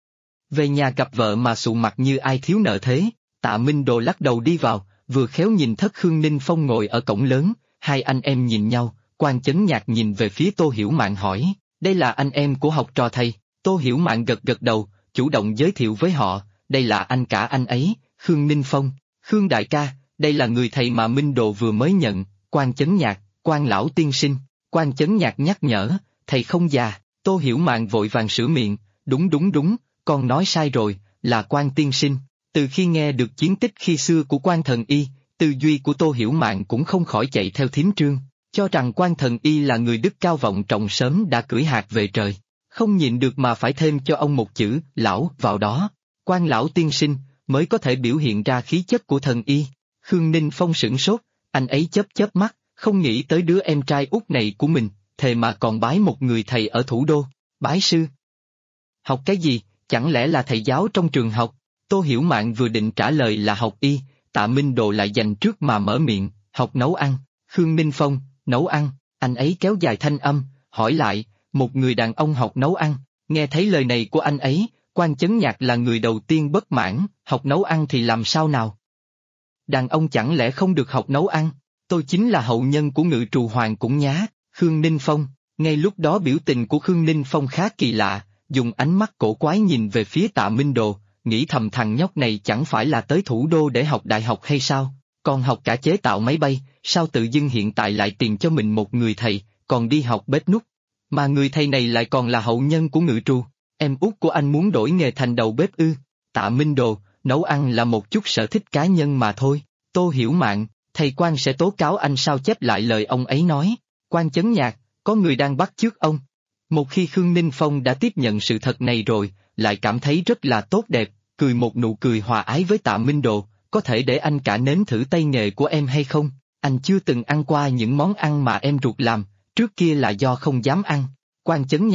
Về nhà gặp vợ mà sụ mặt như ai thiếu nợ thế. Tạ Minh Đồ lắc đầu đi vào, vừa khéo nhìn thất Khương Ninh Phong ngồi ở cổng lớn, hai anh em nhìn nhau, Quan Chấn Nhạc nhìn về phía Tô Hiểu Mạn hỏi, đây là anh em của học trò thầy. Tô Hiểu Mạn gật gật đầu, chủ động giới thiệu với họ, đây là anh cả anh ấy, Khương Ninh Phong. Khương đại ca, đây là người thầy mà Minh Đồ vừa mới nhận. Quan Chấn Nhạc, Quan lão tiên sinh. Quan Chấn Nhạc nhắc nhở, thầy không già. Tô Hiểu Mạn vội vàng sửa miệng, đúng, con nói sai rồi, là Quan tiên sinh. Từ khi nghe được chiến tích khi xưa của Quan thần y, tư duy của Tô Hiểu Mạn cũng không khỏi chạy theo thím Trương, cho rằng Quan thần y là người đức cao vọng trọng sớm đã cưỡi hạc về trời, không nhịn được mà phải thêm cho ông một chữ lão vào đó. Quan lão tiên sinh mới có thể biểu hiện ra khí chất của thần y. Khương Ninh Phong sửng sốt, anh ấy chớp mắt, không nghĩ tới đứa em trai út này của mình, thề mà còn bái một người thầy ở thủ đô. Bái sư? Học cái gì, chẳng lẽ là thầy giáo trong trường học? Tô Hiểu Mạn vừa định trả lời là học y, Tạ Minh Đồ lại dành trước mà mở miệng, học nấu ăn. Khương Ninh Phong, nấu ăn, anh ấy kéo dài thanh âm, hỏi lại, một người đàn ông học nấu ăn. Nghe thấy lời này của anh ấy, Quan Chấn Nhạc là người đầu tiên bất mãn, học nấu ăn thì làm sao nào? Đàn ông chẳng lẽ không được học nấu ăn? Tôi chính là hậu nhân của Ngự Trù Hoàng cũng nhá. Khương Ninh Phong, ngay lúc đó biểu tình của Khương Ninh Phong khá kỳ lạ, dùng ánh mắt cổ quái nhìn về phía Tạ Minh Đồ, nghĩ thầm thằng nhóc này chẳng phải là tới thủ đô để học đại học hay sao, còn học cả chế tạo máy bay, sao tự dưng hiện tại lại tiền cho mình một người thầy, còn đi học bếp núc. Mà người thầy này lại còn là hậu nhân của Ngự Trù, em út của anh muốn đổi nghề thành đầu bếp ư? Tạ Minh Đồ, nấu ăn là một chút sở thích cá nhân mà thôi. Tô Hiểu Mạn, thầy Quan sẽ tố cáo anh sao chép lại lời ông ấy nói. Quan Chấn Nhạc, có người đang bắt chước ông. Một khi Khương Ninh Phong đã tiếp nhận sự thật này rồi, lại cảm thấy rất là tốt đẹp, cười một nụ cười hòa ái với Tạ Minh Đồ, có thể để anh cả nếm thử tay nghề của em hay không? Anh chưa từng ăn qua những món ăn mà em ruột làm, trước kia là do không dám ăn. Quan Chấn Nhạc,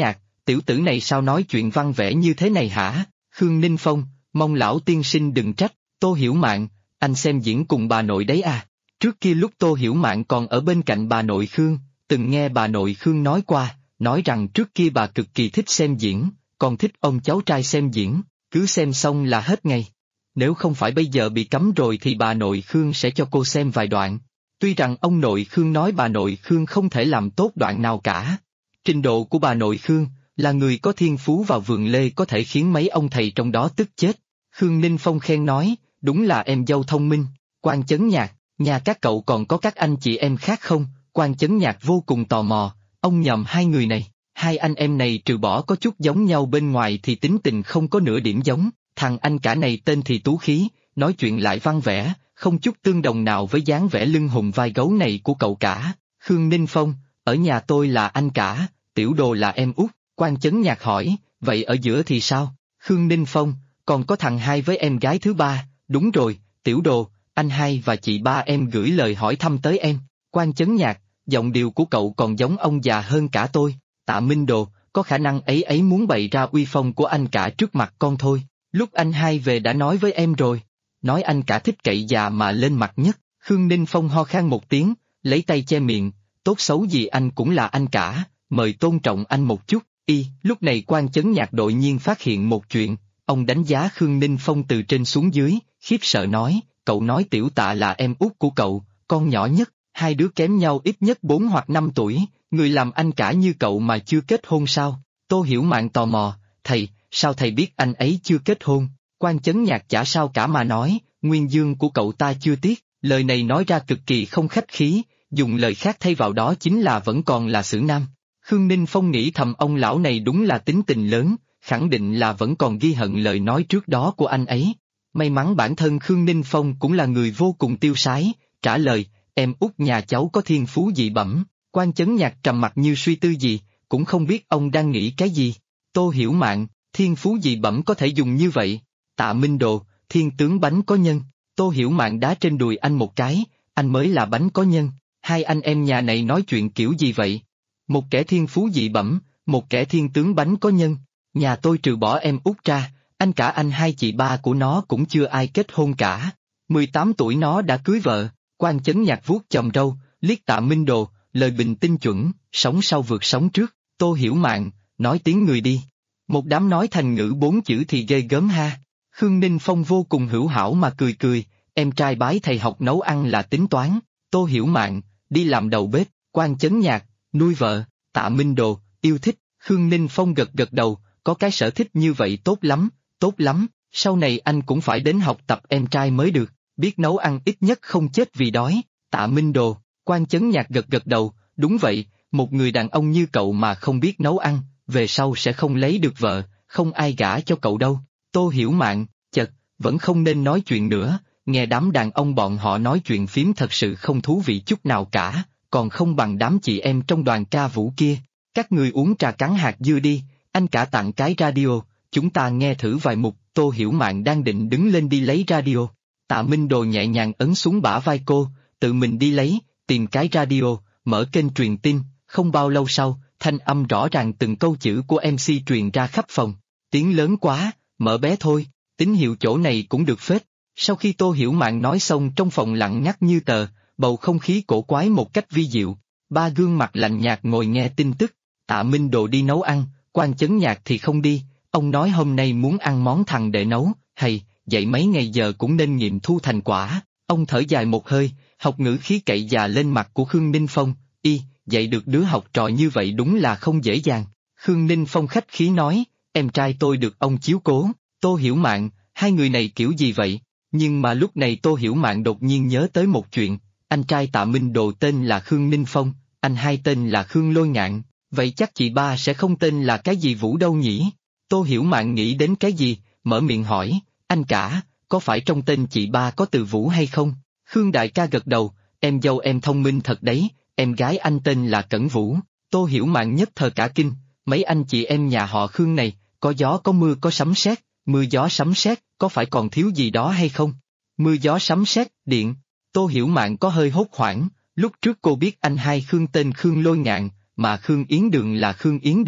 tiểu tử này sao nói chuyện văn vẻ như thế này hả? Khương Ninh Phong, mong lão tiên sinh đừng trách, Tô Hiểu Mạn, anh xem diễn cùng bà nội đấy à? Trước kia lúc Tô Hiểu Mạn còn ở bên cạnh bà nội Khương, từng nghe bà nội Khương nói qua, nói rằng trước kia bà cực kỳ thích xem diễn, còn thích ông cháu trai xem diễn, cứ xem xong là hết ngày. Nếu không phải bây giờ bị cấm rồi thì bà nội Khương sẽ cho cô xem vài đoạn. Tuy rằng ông nội Khương nói bà nội Khương không thể làm tốt đoạn nào cả. Trình độ của bà nội Khương, là người có thiên phú vào vườn lê có thể khiến mấy ông thầy trong đó tức chết. Khương Ninh Phong khen nói, đúng là em dâu thông minh. Quan Chấn Nhạc, nhà các cậu còn có các anh chị em khác không? Quan Chấn Nhạc vô cùng tò mò, ông nhầm hai người này. Hai anh em này trừ bỏ có chút giống nhau bên ngoài thì tính tình không có nửa điểm giống. Thằng anh cả này tên thì Tú Khí, nói chuyện lại văn vẻ, không chút tương đồng nào với dáng vẻ lưng hùm vai gấu này của cậu cả. Khương Ninh Phong, ở nhà tôi là anh cả, Tiểu Đồ là em út. Quan Chấn Nhạc hỏi, vậy ở giữa thì sao? Khương Ninh Phong, còn có thằng hai với em gái thứ ba, đúng rồi, Tiểu Đồ, anh hai và chị ba em gửi lời hỏi thăm tới em. Quan Chấn Nhạc, giọng điệu của cậu còn giống ông già hơn cả tôi. Tạ Minh Đồ, có khả năng ấy ấy muốn bày ra uy phong của anh cả trước mặt con thôi. Lúc anh hai về đã nói với em rồi, nói anh cả thích cậy già mà lên mặt nhất. Khương Ninh Phong ho khan một tiếng, lấy tay che miệng, tốt xấu gì anh cũng là anh cả, mời tôn trọng anh một chút. Lúc này Quan Chấn Nhạc đột nhiên phát hiện một chuyện, ông đánh giá Khương Ninh Phong từ trên xuống dưới, khiếp sợ nói, cậu nói Tiểu Tạ là em út của cậu, con nhỏ nhất, hai đứa kém nhau ít nhất 4 hoặc 5 tuổi, người làm anh cả như cậu mà chưa kết hôn sao? Tô Hiểu Mạn tò mò, thầy, sao thầy biết anh ấy chưa kết hôn? Quan Chấn Nhạc chả sao cả mà nói, nguyên dương của cậu ta chưa tiếc, lời này nói ra cực kỳ không khách khí, dùng lời khác thay vào đó chính là vẫn còn là xử nam. Khương Ninh Phong nghĩ thầm ông lão này đúng là tính tình lớn, khẳng định là vẫn còn ghi hận lời nói trước đó của anh ấy. May mắn bản thân Khương Ninh Phong cũng là người vô cùng tiêu sái, trả lời, em út nhà cháu có thiên phú dị bẩm. Quan Chấn Nhạc trầm mặt như suy tư gì, cũng không biết ông đang nghĩ cái gì. Tô Hiểu Mạn, thiên phú dị bẩm có thể dùng như vậy. Tạ Minh Đồ, thiên tướng bánh có nhân. Tô Hiểu Mạn đá trên đùi anh một cái, anh mới là bánh có nhân. Hai anh em nhà này nói chuyện kiểu gì vậy? Một kẻ thiên phú dị bẩm, một kẻ thiên tướng bánh có nhân. Nhà tôi trừ bỏ em út ra, anh cả anh hai chị ba của nó cũng chưa ai kết hôn cả. 18 tuổi nó đã cưới vợ. Quan Chấn Nhạc vuốt chòm râu, liếc Tạ Minh Đồ, lời bình tinh chuẩn, sống sau vượt sống trước. Tô Hiểu Mạn, nói tiếng người đi. Một đám nói thành ngữ 4 chữ thì ghê gớm ha. Khương Ninh Phong vô cùng hữu hảo mà cười cười, em trai bái thầy học nấu ăn là tính toán. Tô Hiểu Mạn, đi làm đầu bếp. Quan Chấn Nhạc, nuôi vợ. Tạ Minh Đồ, yêu thích. Khương Ninh Phong gật gật đầu, có cái sở thích như vậy tốt lắm, tốt lắm, sau này anh cũng phải đến học tập em trai mới được, biết nấu ăn ít nhất không chết vì đói. Tạ Minh Đồ, Quan Chấn Nhạc gật gật đầu, đúng vậy, một người đàn ông như cậu mà không biết nấu ăn, về sau sẽ không lấy được vợ, không ai gả cho cậu đâu. Tô Hiểu Mạn, chật, vẫn không nên nói chuyện nữa, nghe đám đàn ông bọn họ nói chuyện phím thật sự không thú vị chút nào cả, còn không bằng đám chị em trong đoàn ca vũ kia. Các người uống trà cắn hạt dưa đi, anh cả tặng cái radio, chúng ta nghe thử vài mục. Tô Hiểu Mạn đang định đứng lên đi lấy radio. Tạ Minh Đồ nhẹ nhàng ấn xuống bả vai cô, tự mình đi lấy, tìm cái radio, mở kênh truyền tin, không bao lâu sau, thanh âm rõ ràng từng câu chữ của MC truyền ra khắp phòng. Tiếng lớn quá, mở bé thôi, tín hiệu chỗ này cũng được phết. Sau khi Tô Hiểu Mạn nói xong trong phòng lặng ngắt như tờ, bầu không khí cổ quái một cách vi diệu. Ba gương mặt lạnh nhạt ngồi nghe tin tức. Tạ Minh Đồ đi nấu ăn, Quan Chấn Nhạc thì không đi, ông nói hôm nay muốn ăn món thằng để nấu, hay, dạy mấy ngày giờ cũng nên nghiệm thu thành quả. Ông thở dài một hơi, học ngữ khí cậy già lên mặt của Khương Ninh Phong, dạy được đứa học trò như vậy đúng là không dễ dàng. Khương Ninh Phong khách khí nói, em trai tôi được ông chiếu cố. Tô Hiểu Mạn, hai người này kiểu gì vậy? Nhưng mà lúc này Tô Hiểu Mạn đột nhiên nhớ tới một chuyện, anh trai Tạ Minh Đồ tên là Khương Ninh Phong, anh hai tên là Khương Lôi Ngạn, vậy chắc chị ba sẽ không tên là cái gì Vũ đâu nhỉ? Tô Hiểu Mạn nghĩ đến cái gì, mở miệng hỏi, anh cả, có phải trong tên chị ba có từ Vũ hay không? Khương đại ca gật đầu, em dâu em thông minh thật đấy, em gái anh tên là Cẩn Vũ. Tô Hiểu Mạn nhất thời cả kinh, mấy anh chị em nhà họ Khương này, có gió có mưa có sấm sét, mưa gió sấm sét, có phải còn thiếu gì đó hay không? Mưa gió sấm sét, điện. Tô Hiểu Mạn có hơi hốt hoảng, lúc trước cô biết anh hai Khương tên Khương Lôi Ngạn, mà Khương Yến Đường là Khương Yến Đường.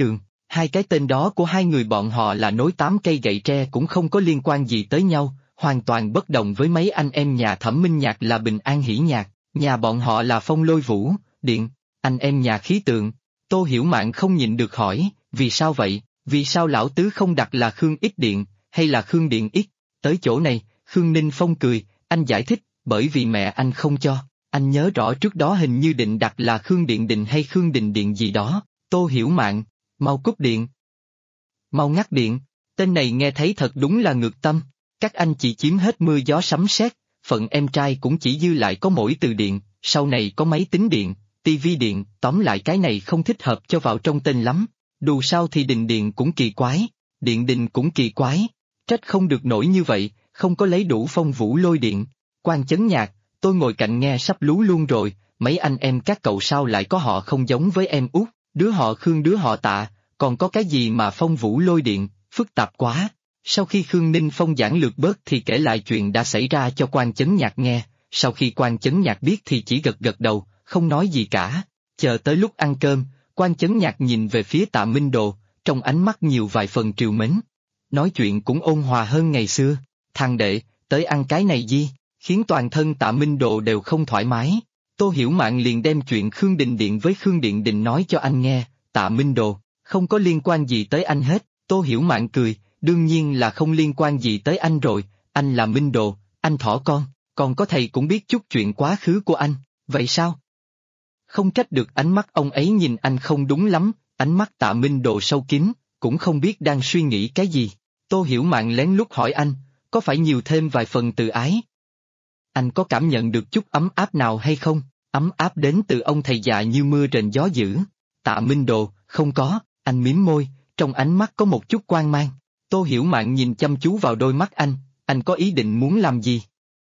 Hai cái tên đó của hai người bọn họ là nối 8 cây gậy tre cũng không có liên quan gì tới nhau, hoàn toàn bất đồng với mấy anh em nhà Thẩm Minh Nhạc là Bình An Hỷ Nhạc, nhà bọn họ là Phong Lôi Vũ, Điện, anh em nhà Khí Tượng. Tô Hiểu Mạn không nhịn được hỏi, vì sao vậy, vì sao lão tứ không đặt là Khương Ích Điện, hay là Khương Điện Ích? Tới chỗ này, Khương Ninh Phong cười, anh giải thích, bởi vì mẹ anh không cho, anh nhớ rõ trước đó hình như định đặt là Khương Điện Định hay Khương Đình Điện gì đó. Tô Hiểu Mạn, mau cúp điện. Mau ngắt điện, tên này nghe thấy thật đúng là ngược tâm, các anh chỉ chiếm hết mưa gió sấm sét, phận em trai cũng chỉ dư lại có mỗi từ điện, sau này có máy tính điện, tivi điện, tóm lại cái này không thích hợp cho vào trong tên lắm, dù sao thì đình điện cũng kỳ quái, điện đình cũng kỳ quái, trách không được nổi như vậy, không có lấy đủ phong vũ lôi điện. Quan Chấn Nhạc, tôi ngồi cạnh nghe sắp lú luôn rồi, mấy anh em các cậu sao lại có họ không giống với em út, đứa họ Khương đứa họ Tạ, còn có cái gì mà phong vũ lôi điện, phức tạp quá. Sau khi Khương Ninh Phong giảng lược bớt thì kể lại chuyện đã xảy ra cho Quan Chấn Nhạc nghe, sau khi Quan Chấn Nhạc biết thì chỉ gật gật đầu, không nói gì cả. Chờ tới lúc ăn cơm, Quan Chấn Nhạc nhìn về phía Tạ Minh Đồ, trong ánh mắt nhiều vài phần trìu mến. Nói chuyện cũng ôn hòa hơn ngày xưa, thằng đệ, tới ăn cái này gì, khiến toàn thân Tạ Minh Đồ đều không thoải mái. Tô Hiểu Mạn liền đem chuyện Khương Đình Điện với Khương Điện Đình nói cho anh nghe, Tạ Minh Đồ, không có liên quan gì tới anh hết. Tô Hiểu Mạn cười, đương nhiên là không liên quan gì tới anh rồi, anh là Minh Đồ, anh thỏ con, còn có thầy cũng biết chút chuyện quá khứ của anh, vậy sao? Không trách được ánh mắt ông ấy nhìn anh không đúng lắm, ánh mắt Tạ Minh Đồ sâu kín, cũng không biết đang suy nghĩ cái gì. Tô Hiểu Mạn lén lút hỏi anh, có phải nhiều thêm vài phần từ ái? Anh có cảm nhận được chút ấm áp nào hay không? Ấm áp đến từ ông thầy già như mưa rền gió dữ. Tạ Minh Đồ, không có, anh mím môi, trong ánh mắt có một chút quan mang. Tô Hiểu Mạn nhìn chăm chú vào đôi mắt anh có ý định muốn làm gì?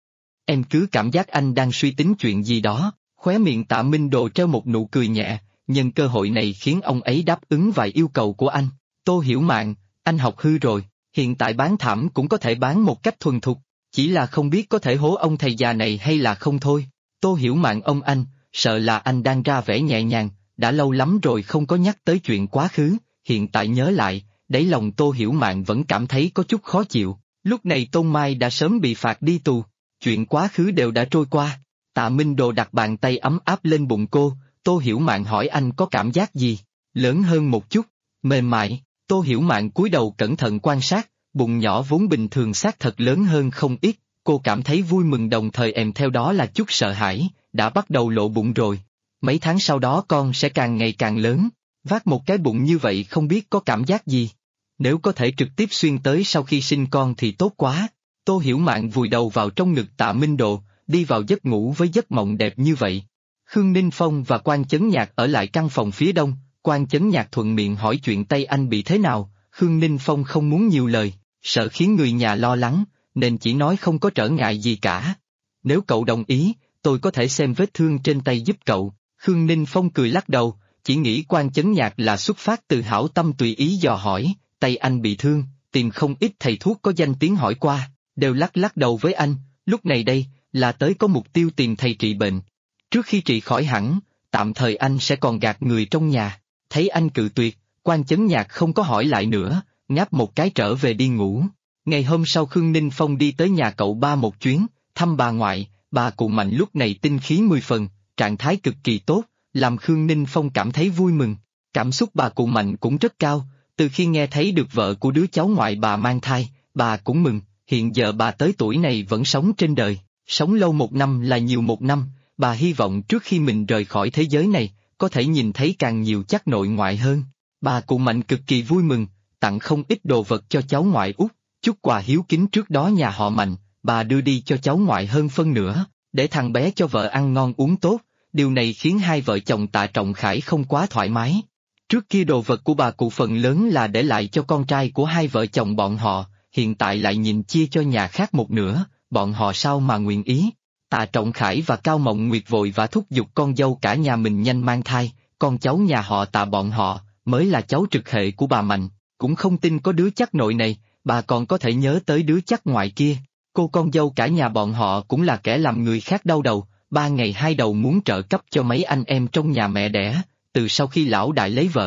Em cứ cảm giác anh đang suy tính chuyện gì đó, khóe miệng Tạ Minh Đồ treo một nụ cười nhẹ, nhân cơ hội này khiến ông ấy đáp ứng vài yêu cầu của anh. Tô Hiểu Mạn, anh học hư rồi, hiện tại bán thảm cũng có thể bán một cách thuần thục, chỉ là không biết có thể hố ông thầy già này hay là không thôi. Tô Hiểu Mạn ông anh, sợ là anh đang ra vẻ nhẹ nhàng, đã lâu lắm rồi không có nhắc tới chuyện quá khứ, hiện tại nhớ lại, đáy lòng Tô Hiểu Mạn vẫn cảm thấy có chút khó chịu, lúc này Tôn Mai đã sớm bị phạt đi tù, chuyện quá khứ đều đã trôi qua. Tạ Minh Đồ đặt bàn tay ấm áp lên bụng cô, Tô Hiểu Mạn hỏi anh có cảm giác gì, lớn hơn một chút, mềm mại. Tô Hiểu Mạn cúi đầu cẩn thận quan sát, bụng nhỏ vốn bình thường xác thật lớn hơn không ít, cô cảm thấy vui mừng đồng thời em theo đó là chút sợ hãi, đã bắt đầu lộ bụng rồi. Mấy tháng sau đó con sẽ càng ngày càng lớn, vác một cái bụng như vậy không biết có cảm giác gì. Nếu có thể trực tiếp xuyên tới sau khi sinh con thì tốt quá. Tô Hiểu Mạn vùi đầu vào trong ngực Tạ Minh Đồ, đi vào giấc ngủ với giấc mộng đẹp như vậy. Khương Ninh Phong và Quan Chấn Nhạc ở lại căn phòng phía đông, Quan Chấn Nhạc thuận miệng hỏi chuyện Tây Anh bị thế nào, Khương Ninh Phong không muốn nhiều lời, sợ khiến người nhà lo lắng, nên chỉ nói không có trở ngại gì cả. Nếu cậu đồng ý, tôi có thể xem vết thương trên tay giúp cậu. Khương Ninh Phong cười lắc đầu, chỉ nghĩ Quan Chấn Nhạc là xuất phát từ hảo tâm tùy ý dò hỏi, tay anh bị thương, tìm không ít thầy thuốc có danh tiếng hỏi qua, đều lắc lắc đầu với anh, lúc này đây, là tới có mục tiêu tìm thầy trị bệnh. Trước khi trị khỏi hẳn, tạm thời anh sẽ còn gạt người trong nhà. Thấy anh cự tuyệt, Quan Chấn Nhạc không có hỏi lại nữa, ngáp một cái trở về đi ngủ. Ngày hôm sau Khương Ninh Phong đi tới nhà cậu ba một chuyến, thăm bà ngoại, bà cụ Mạnh lúc này tinh khí 10 phần, trạng thái cực kỳ tốt, làm Khương Ninh Phong cảm thấy vui mừng. Cảm xúc bà cụ Mạnh cũng rất cao, từ khi nghe thấy được vợ của đứa cháu ngoại bà mang thai, bà cũng mừng, hiện giờ bà tới tuổi này vẫn sống trên đời, sống lâu một năm là nhiều một năm, bà hy vọng trước khi mình rời khỏi thế giới này, có thể nhìn thấy càng nhiều chắc nội ngoại hơn. Bà cụ Mạnh cực kỳ vui mừng, tặng không ít đồ vật cho cháu ngoại út, chút quà hiếu kính trước đó nhà họ Mạnh, bà đưa đi cho cháu ngoại hơn phân nửa, để thằng bé cho vợ ăn ngon uống tốt, điều này khiến hai vợ chồng Tạ Trọng Khải không quá thoải mái. Trước kia đồ vật của bà cụ phần lớn là để lại cho con trai của hai vợ chồng bọn họ, hiện tại lại nhìn chia cho nhà khác một nửa, bọn họ sao mà nguyện ý. Tạ Trọng Khải và Cao Mộng Nguyệt vội và thúc giục con dâu cả nhà mình nhanh mang thai, con cháu nhà họ Tạ bọn họ, mới là cháu trực hệ của bà Mạnh, cũng không tin có đứa chắc nội này, bà còn có thể nhớ tới đứa chắc ngoại kia. Cô con dâu cả nhà bọn họ cũng là kẻ làm người khác đau đầu, 3 ngày 2 đầu muốn trợ cấp cho mấy anh em trong nhà mẹ đẻ, từ sau khi lão đại lấy vợ,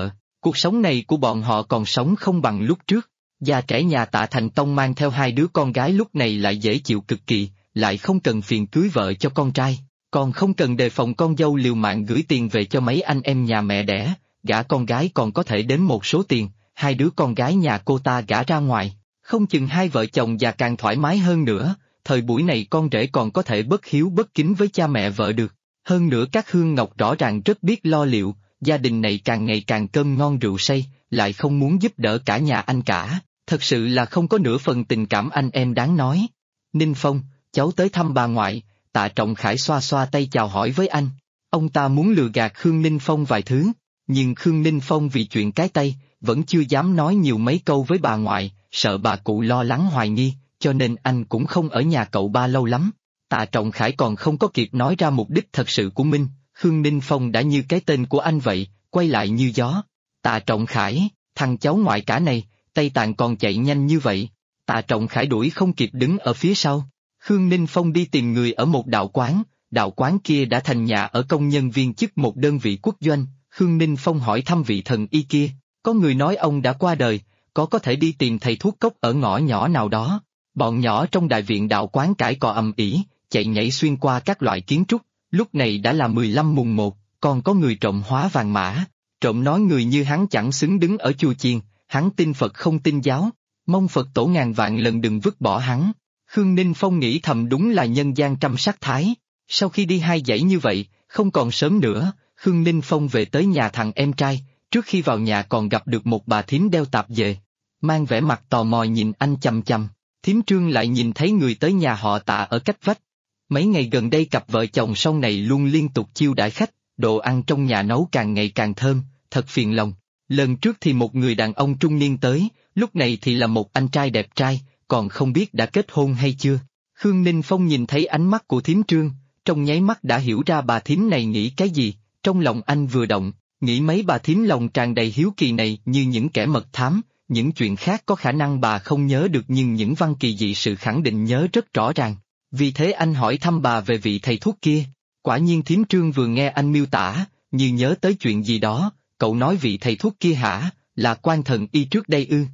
Cuộc sống này của bọn họ còn sống không bằng lúc trước. Già trẻ nhà Tạ Thành Tông mang theo hai đứa con gái lúc này lại dễ chịu cực kỳ, lại không cần phiền cưới vợ cho con trai, còn không cần đề phòng con dâu liều mạng gửi tiền về cho mấy anh em nhà mẹ đẻ, gả con gái còn có thể đếm một số tiền, hai đứa con gái nhà cô ta gả ra ngoài, không chừng hai vợ chồng già càng thoải mái hơn nữa, thời buổi này con rể còn có thể bất hiếu bất kính với cha mẹ vợ được. Hơn nữa các Hương Ngọc rõ ràng rất biết lo liệu, gia đình này càng ngày càng cơm ngon rượu say, lại không muốn giúp đỡ cả nhà anh cả, thật sự là không có nửa phần tình cảm anh em đáng nói. Ninh Phong, cháu tới thăm bà ngoại, Tạ Trọng Khải xoa xoa tay chào hỏi với anh. Ông ta muốn lừa gạt Khương Ninh Phong vài thứ, nhưng Khương Ninh Phong vì chuyện cái tay, vẫn chưa dám nói nhiều mấy câu với bà ngoại, sợ bà cụ lo lắng hoài nghi, cho nên anh cũng không ở nhà cậu ba lâu lắm. Tạ Trọng Khải còn không có kịp nói ra mục đích thật sự của mình, Khương Ninh Phong đã như cái tên của anh vậy, quay lại như gió. Tạ Trọng Khải, thằng cháu ngoại cả này, Tây Tạng còn chạy nhanh như vậy. Tạ Trọng Khải đuổi không kịp đứng ở phía sau. Khương Ninh Phong đi tìm người ở một đạo quán kia đã thành nhà ở công nhân viên chức một đơn vị quốc doanh. Khương Ninh Phong hỏi thăm vị thần y kia, có người nói ông đã qua đời, có thể đi tìm thầy thuốc cốc ở ngõ nhỏ nào đó. Bọn nhỏ trong đại viện đạo quán cãi cọ ầm ĩ, chạy nhảy xuyên qua các loại kiến trúc, lúc này đã là 15 mùng 1, còn có người trộm hóa vàng mã, trộm nói người như hắn chẳng xứng đứng ở chùa chiền, hắn tin Phật không tin giáo, mong Phật tổ ngàn vạn lần đừng vứt bỏ hắn. Khương Ninh Phong nghĩ thầm đúng là nhân gian trăm sắc thái, sau khi đi hai dãy như vậy, không còn sớm nữa, Khương Ninh Phong về tới nhà thằng em trai, trước khi vào nhà còn gặp được một bà thím đeo tạp dề, mang vẻ mặt tò mò nhìn anh chằm chằm. Thím Trương lại nhìn thấy người tới nhà họ Tạ ở cách vách. Mấy ngày gần đây cặp vợ chồng sau này luôn liên tục chiêu đãi khách, đồ ăn trong nhà nấu càng ngày càng thơm, thật phiền lòng. Lần trước thì một người đàn ông trung niên tới, lúc này thì là một anh trai đẹp trai, còn không biết đã kết hôn hay chưa. Khương Ninh Phong nhìn thấy ánh mắt của thím Trương, trong nháy mắt đã hiểu ra bà thím này nghĩ cái gì, trong lòng anh vừa động, nghĩ mấy bà thím lòng tràn đầy hiếu kỳ này như những kẻ mật thám. Những chuyện khác có khả năng bà không nhớ được nhưng những văn kỳ dị sự khẳng định nhớ rất rõ ràng. Vì thế anh hỏi thăm bà về vị thầy thuốc kia. Quả nhiên thím Trương vừa nghe anh miêu tả, như nhớ tới chuyện gì đó, cậu nói vị thầy thuốc kia hả, là quan thần y trước đây ư?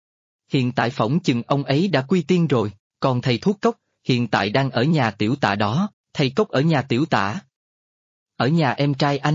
Hiện tại phỏng chừng ông ấy đã quy tiên rồi, còn thầy thuốc Cốc, hiện tại đang ở nhà tiểu Tạ đó, thầy Cốc ở nhà tiểu Tạ. Ở nhà em trai anh.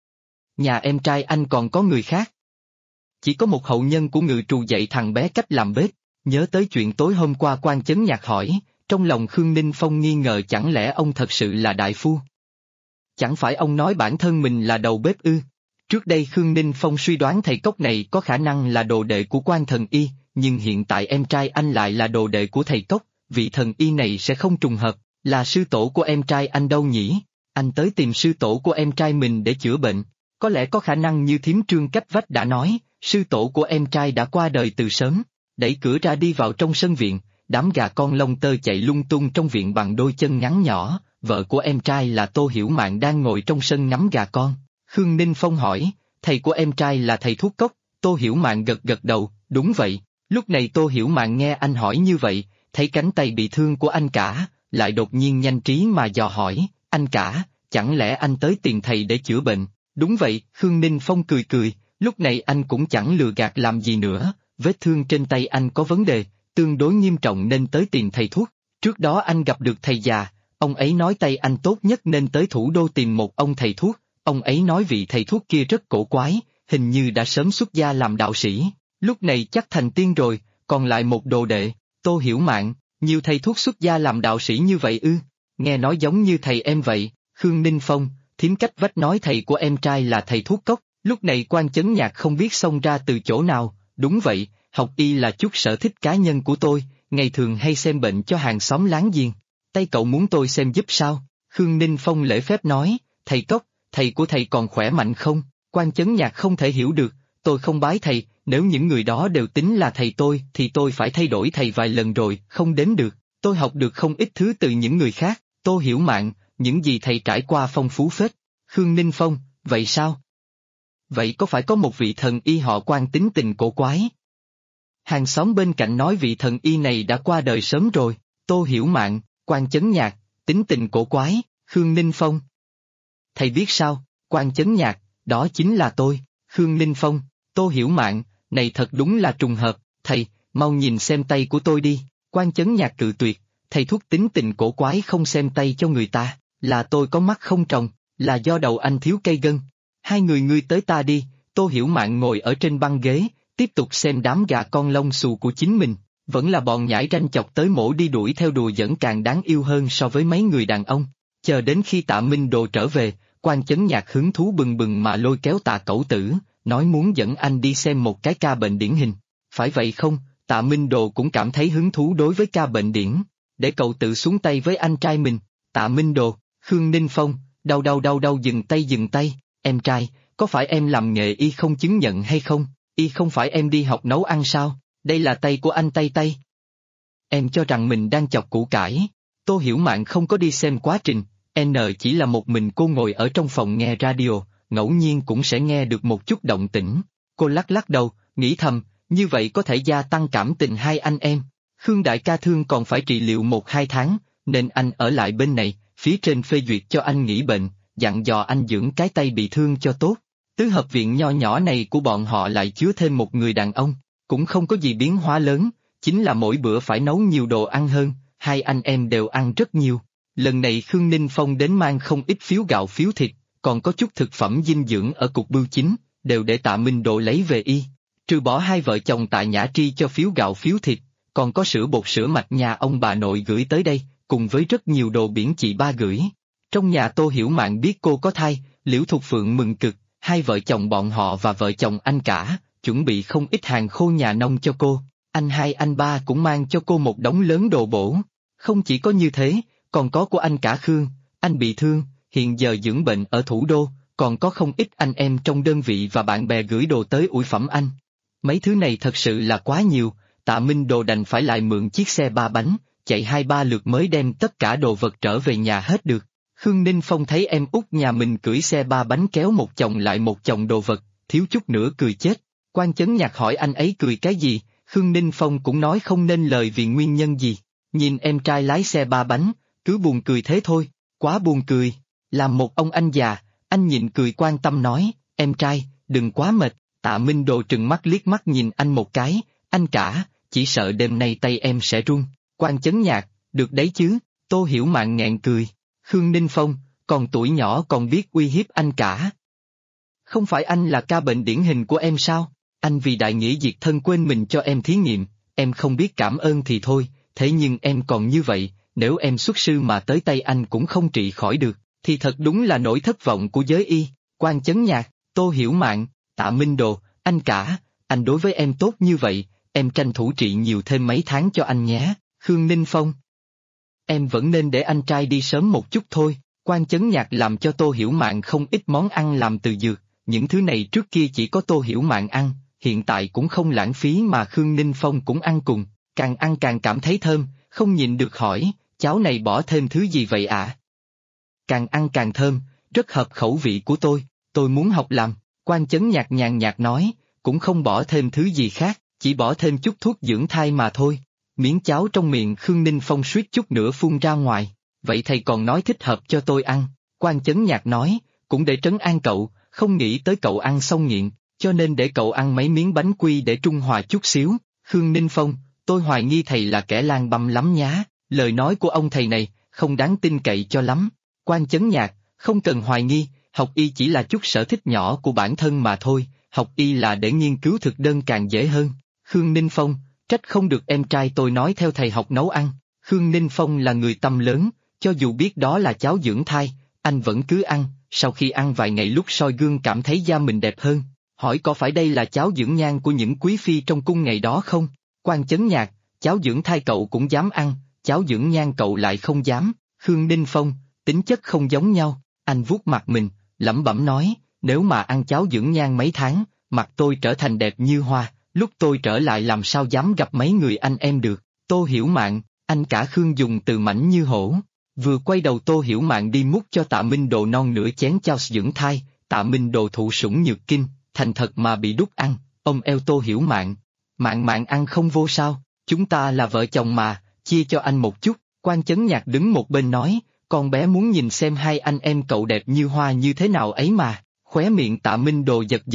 Nhà em trai anh còn có người khác. Chỉ có một hậu nhân của Ngự Trù dạy thằng bé cách làm bếp, nhớ tới chuyện tối hôm qua Quan Chấn Nhạc hỏi, trong lòng Khương Ninh Phong nghi ngờ chẳng lẽ ông thật sự là đại phu? Chẳng phải ông nói bản thân mình là đầu bếp ư? Trước đây Khương Ninh Phong suy đoán thầy Cốc này có khả năng là đồ đệ của Quan thần y, nhưng hiện tại em trai anh lại là đồ đệ của thầy Cốc, vị thần y này sẽ không trùng hợp, là sư tổ của em trai anh đâu nhỉ? Anh tới tìm sư tổ của em trai mình để chữa bệnh, có lẽ có khả năng như thím Trương cách vách đã nói. Sư tổ của em trai đã qua đời từ sớm, đẩy cửa ra đi vào trong sân viện, đám gà con lông tơ chạy lung tung trong viện bằng đôi chân ngắn nhỏ, vợ của em trai là Tô Hiểu Mạn đang ngồi trong sân ngắm gà con. Khương Ninh Phong hỏi, thầy của em trai là thầy thuốc Cốc, Tô Hiểu Mạn gật gật đầu, đúng vậy. Lúc này Tô Hiểu Mạn nghe anh hỏi như vậy, thấy cánh tay bị thương của anh cả, lại đột nhiên nhanh trí mà dò hỏi, anh cả, chẳng lẽ anh tới tìm thầy để chữa bệnh? Đúng vậy, Khương Ninh Phong cười cười. Lúc này anh cũng chẳng lừa gạt làm gì nữa, vết thương trên tay anh có vấn đề, tương đối nghiêm trọng nên tới tìm thầy thuốc. Trước đó anh gặp được thầy già, ông ấy nói tay anh tốt nhất nên tới thủ đô tìm một ông thầy thuốc, ông ấy nói vị thầy thuốc kia rất cổ quái, hình như đã sớm xuất gia làm đạo sĩ, lúc này chắc thành tiên rồi, còn lại một đồ đệ, Tô Hiểu Mạn, nhiều thầy thuốc xuất gia làm đạo sĩ như vậy ư? Nghe nói giống như thầy em vậy. Khương Ninh Phong, thím cách vách nói thầy của em trai là thầy thuốc Cốc. Lúc này Quan Chấn Nhạc không biết xông ra từ chỗ nào, đúng vậy, học y là chút sở thích cá nhân của tôi, ngày thường hay xem bệnh cho hàng xóm láng giềng. Tay cậu muốn tôi xem giúp sao? Khương Ninh Phong lễ phép nói, thầy Cốc, thầy của thầy còn khỏe mạnh không? Quan Chấn Nhạc không thể hiểu được, tôi không bái thầy, nếu những người đó đều tính là thầy tôi thì tôi phải thay đổi thầy vài lần rồi, không đến được, tôi học được không ít thứ từ những người khác, Tô Hiểu Mạn, những gì thầy trải qua phong phú phết. Khương Ninh Phong, vậy sao? Vậy có phải có một vị thần y họ Quan tính tình cổ quái? Hàng xóm bên cạnh nói vị thần y này đã qua đời sớm rồi, Tô Hiểu Mạn, Quan Chấn Nhạc, tính tình cổ quái, Khương Ninh Phong. Thầy biết sao, Quan Chấn Nhạc, đó chính là tôi, Khương Ninh Phong, Tô Hiểu Mạn, này thật đúng là trùng hợp, thầy, mau nhìn xem tay của tôi đi. Quan Chấn Nhạc cự tuyệt, thầy thuốc tính tình cổ quái không xem tay cho người ta, là tôi có mắt không tròng, là do đầu anh thiếu cây gân. Hai người ngươi tới ta đi. Tô Hiểu Mạn ngồi ở trên băng ghế, tiếp tục xem đám gà con lông xù của chính mình, vẫn là bọn nhãi ranh chọc tới mổ đi đuổi theo đùa giỡn càng đáng yêu hơn so với mấy người đàn ông. Chờ đến khi Tạ Minh Đồ trở về, Quan Chấn Nhạc hứng thú bừng bừng mà lôi kéo Tạ Cẩu Tử, nói muốn dẫn anh đi xem một cái ca bệnh điển hình. Phải vậy không? Tạ Minh Đồ cũng cảm thấy hứng thú đối với ca bệnh điển. Để cậu tự xuống tay với anh trai mình. Tạ Minh Đồ, Khương Ninh Phong, đau dừng tay, em trai, có phải em làm nghề y không chứng nhận hay không? Y không phải em đi học nấu ăn sao? Đây là tay của anh tay. Em cho rằng mình đang chọc củ cải. Tô Hiểu Mạn không có đi xem quá trình, N chỉ là một mình cô ngồi ở trong phòng nghe radio, ngẫu nhiên cũng sẽ nghe được một chút động tĩnh. Cô lắc đầu, nghĩ thầm, như vậy có thể gia tăng cảm tình hai anh em. Khương đại ca thương còn phải trị liệu 1-2 tháng, nên anh ở lại bên này, phía trên phê duyệt cho anh nghỉ bệnh, dặn dò anh dưỡng cái tay bị thương cho tốt. Tứ hợp viện nho nhỏ này của bọn họ lại chứa thêm một người đàn ông, cũng không có gì biến hóa lớn, chính là mỗi bữa phải nấu nhiều đồ ăn hơn, hai anh em đều ăn rất nhiều. Lần này Khương Ninh Phong đến mang không ít phiếu gạo phiếu thịt, còn có chút thực phẩm dinh dưỡng ở cục bưu chính, đều để Tạ Minh Độ lấy về y. Trừ bỏ hai vợ chồng Tạ Nhã Tri cho phiếu gạo phiếu thịt, còn có sữa bột sữa mạch nhà ông bà nội gửi tới đây, cùng với rất nhiều đồ biển chị ba gửi. Trong nhà Tô Hiểu Mạn biết cô có thai, Liễu Thục Phượng mừng cực, hai vợ chồng bọn họ và vợ chồng anh cả, chuẩn bị không ít hàng khô nhà nông cho cô. Anh hai anh ba cũng mang cho cô một đống lớn đồ bổ. Không chỉ có như thế, còn có của anh cả Khương, anh bị thương, hiện giờ dưỡng bệnh ở thủ đô, còn có không ít anh em trong đơn vị và bạn bè gửi đồ tới ủi phẩm anh. Mấy thứ này thật sự là quá nhiều, Tạ Minh Đồ đành phải lại mượn chiếc xe 3 bánh, chạy 2-3 lượt mới đem tất cả đồ vật trở về nhà hết được. Khương Ninh Phong thấy em út nhà mình cưỡi xe 3 bánh kéo một chồng lại một chồng đồ vật, thiếu chút nữa cười chết. Quan Chấn Nhạc hỏi anh ấy cười cái gì, Khương Ninh Phong cũng nói không nên lời vì nguyên nhân gì. Nhìn em trai lái xe 3 bánh, cứ buồn cười thế thôi, quá buồn cười. Làm một ông anh già, anh nhịn cười quan tâm nói, em trai, đừng quá mệt. Tạ Minh Đồ trừng mắt liếc mắt nhìn anh một cái, anh cả, chỉ sợ đêm nay tay em sẽ run. Quan Chấn Nhạc, được đấy chứ, Tô Hiểu Mạn nghẹn cười. Khương Ninh Phong, còn tuổi nhỏ còn biết uy hiếp anh cả. Không phải anh là ca bệnh điển hình của em sao? Anh vì đại nghĩa diệt thân quên mình cho em thí nghiệm, em không biết cảm ơn thì thôi, thế nhưng em còn như vậy, nếu em xuất sư mà tới tay anh cũng không trị khỏi được, thì thật đúng là nỗi thất vọng của giới y. Quan Chấn Nhạc, Tô Hiểu Mạn, Tạ Minh Đồ, anh cả, anh đối với em tốt như vậy, em tranh thủ trị nhiều thêm mấy tháng cho anh nhé. Khương Ninh Phong, em vẫn nên để anh trai đi sớm một chút thôi. Quan Chấn Nhạc làm cho Tô Hiểu Mạn không ít món ăn làm từ dược, những thứ này trước kia chỉ có Tô Hiểu Mạn ăn, hiện tại cũng không lãng phí mà Khương Ninh Phong cũng ăn cùng, càng ăn càng cảm thấy thơm, không nhịn được hỏi, cháo này bỏ thêm thứ gì vậy ạ? Càng ăn càng thơm, rất hợp khẩu vị của tôi muốn học làm. Quan Chấn Nhạc nhàn nhạt nói, cũng không bỏ thêm thứ gì khác, chỉ bỏ thêm chút thuốc dưỡng thai mà thôi. Miếng cháo trong miệng Khương Ninh Phong suýt chút nữa phun ra ngoài, vậy thầy còn nói thích hợp cho tôi ăn. Quan Chấn Nhạc nói, cũng để trấn an cậu, không nghĩ tới cậu ăn xong nghiện, cho nên để cậu ăn mấy miếng bánh quy để trung hòa chút xíu. Khương Ninh Phong, tôi hoài nghi thầy là kẻ lang băm lắm nhá, lời nói của ông thầy này, không đáng tin cậy cho lắm. Quan Chấn Nhạc, không cần hoài nghi, học y chỉ là chút sở thích nhỏ của bản thân mà thôi, học y là để nghiên cứu thực đơn càng dễ hơn. Khương Ninh Phong, trách không được em trai tôi nói theo thầy học nấu ăn. Khương Ninh Phong là người tâm lớn, cho dù biết đó là cháo dưỡng thai, anh vẫn cứ ăn, sau khi ăn vài ngày lúc soi gương cảm thấy da mình đẹp hơn. Hỏi có phải đây là cháo dưỡng nhan của những quý phi trong cung ngày đó không? Quan Chấn Nhạc, cháo dưỡng thai cậu cũng dám ăn, cháo dưỡng nhan cậu lại không dám. Khương Ninh Phong, tính chất không giống nhau, anh vuốt mặt mình, lẩm bẩm nói, nếu mà ăn cháo dưỡng nhan mấy tháng, mặt tôi trở thành đẹp như hoa, lúc tôi trở lại làm sao dám gặp mấy người anh em được. Tô Hiểu Mạn, anh cả Khương dùng từ mảnh như hổ. Vừa quay đầu Tô Hiểu Mạn đi múc cho Tạ Minh Đồ non nửa chén cháo dưỡng thai, Tạ Minh Đồ thụ sủng nhược kinh, thành thật mà bị đút ăn, ông eo Tô Hiểu Mạn. Mạn ăn không vô sao, chúng ta là vợ chồng mà, chia cho anh một chút. Quan Chấn Nhạc đứng một bên nói, con bé muốn nhìn xem hai anh em cậu đẹp như hoa như thế nào ấy mà. Khóe miệng Tạ Minh Đồ giật giật,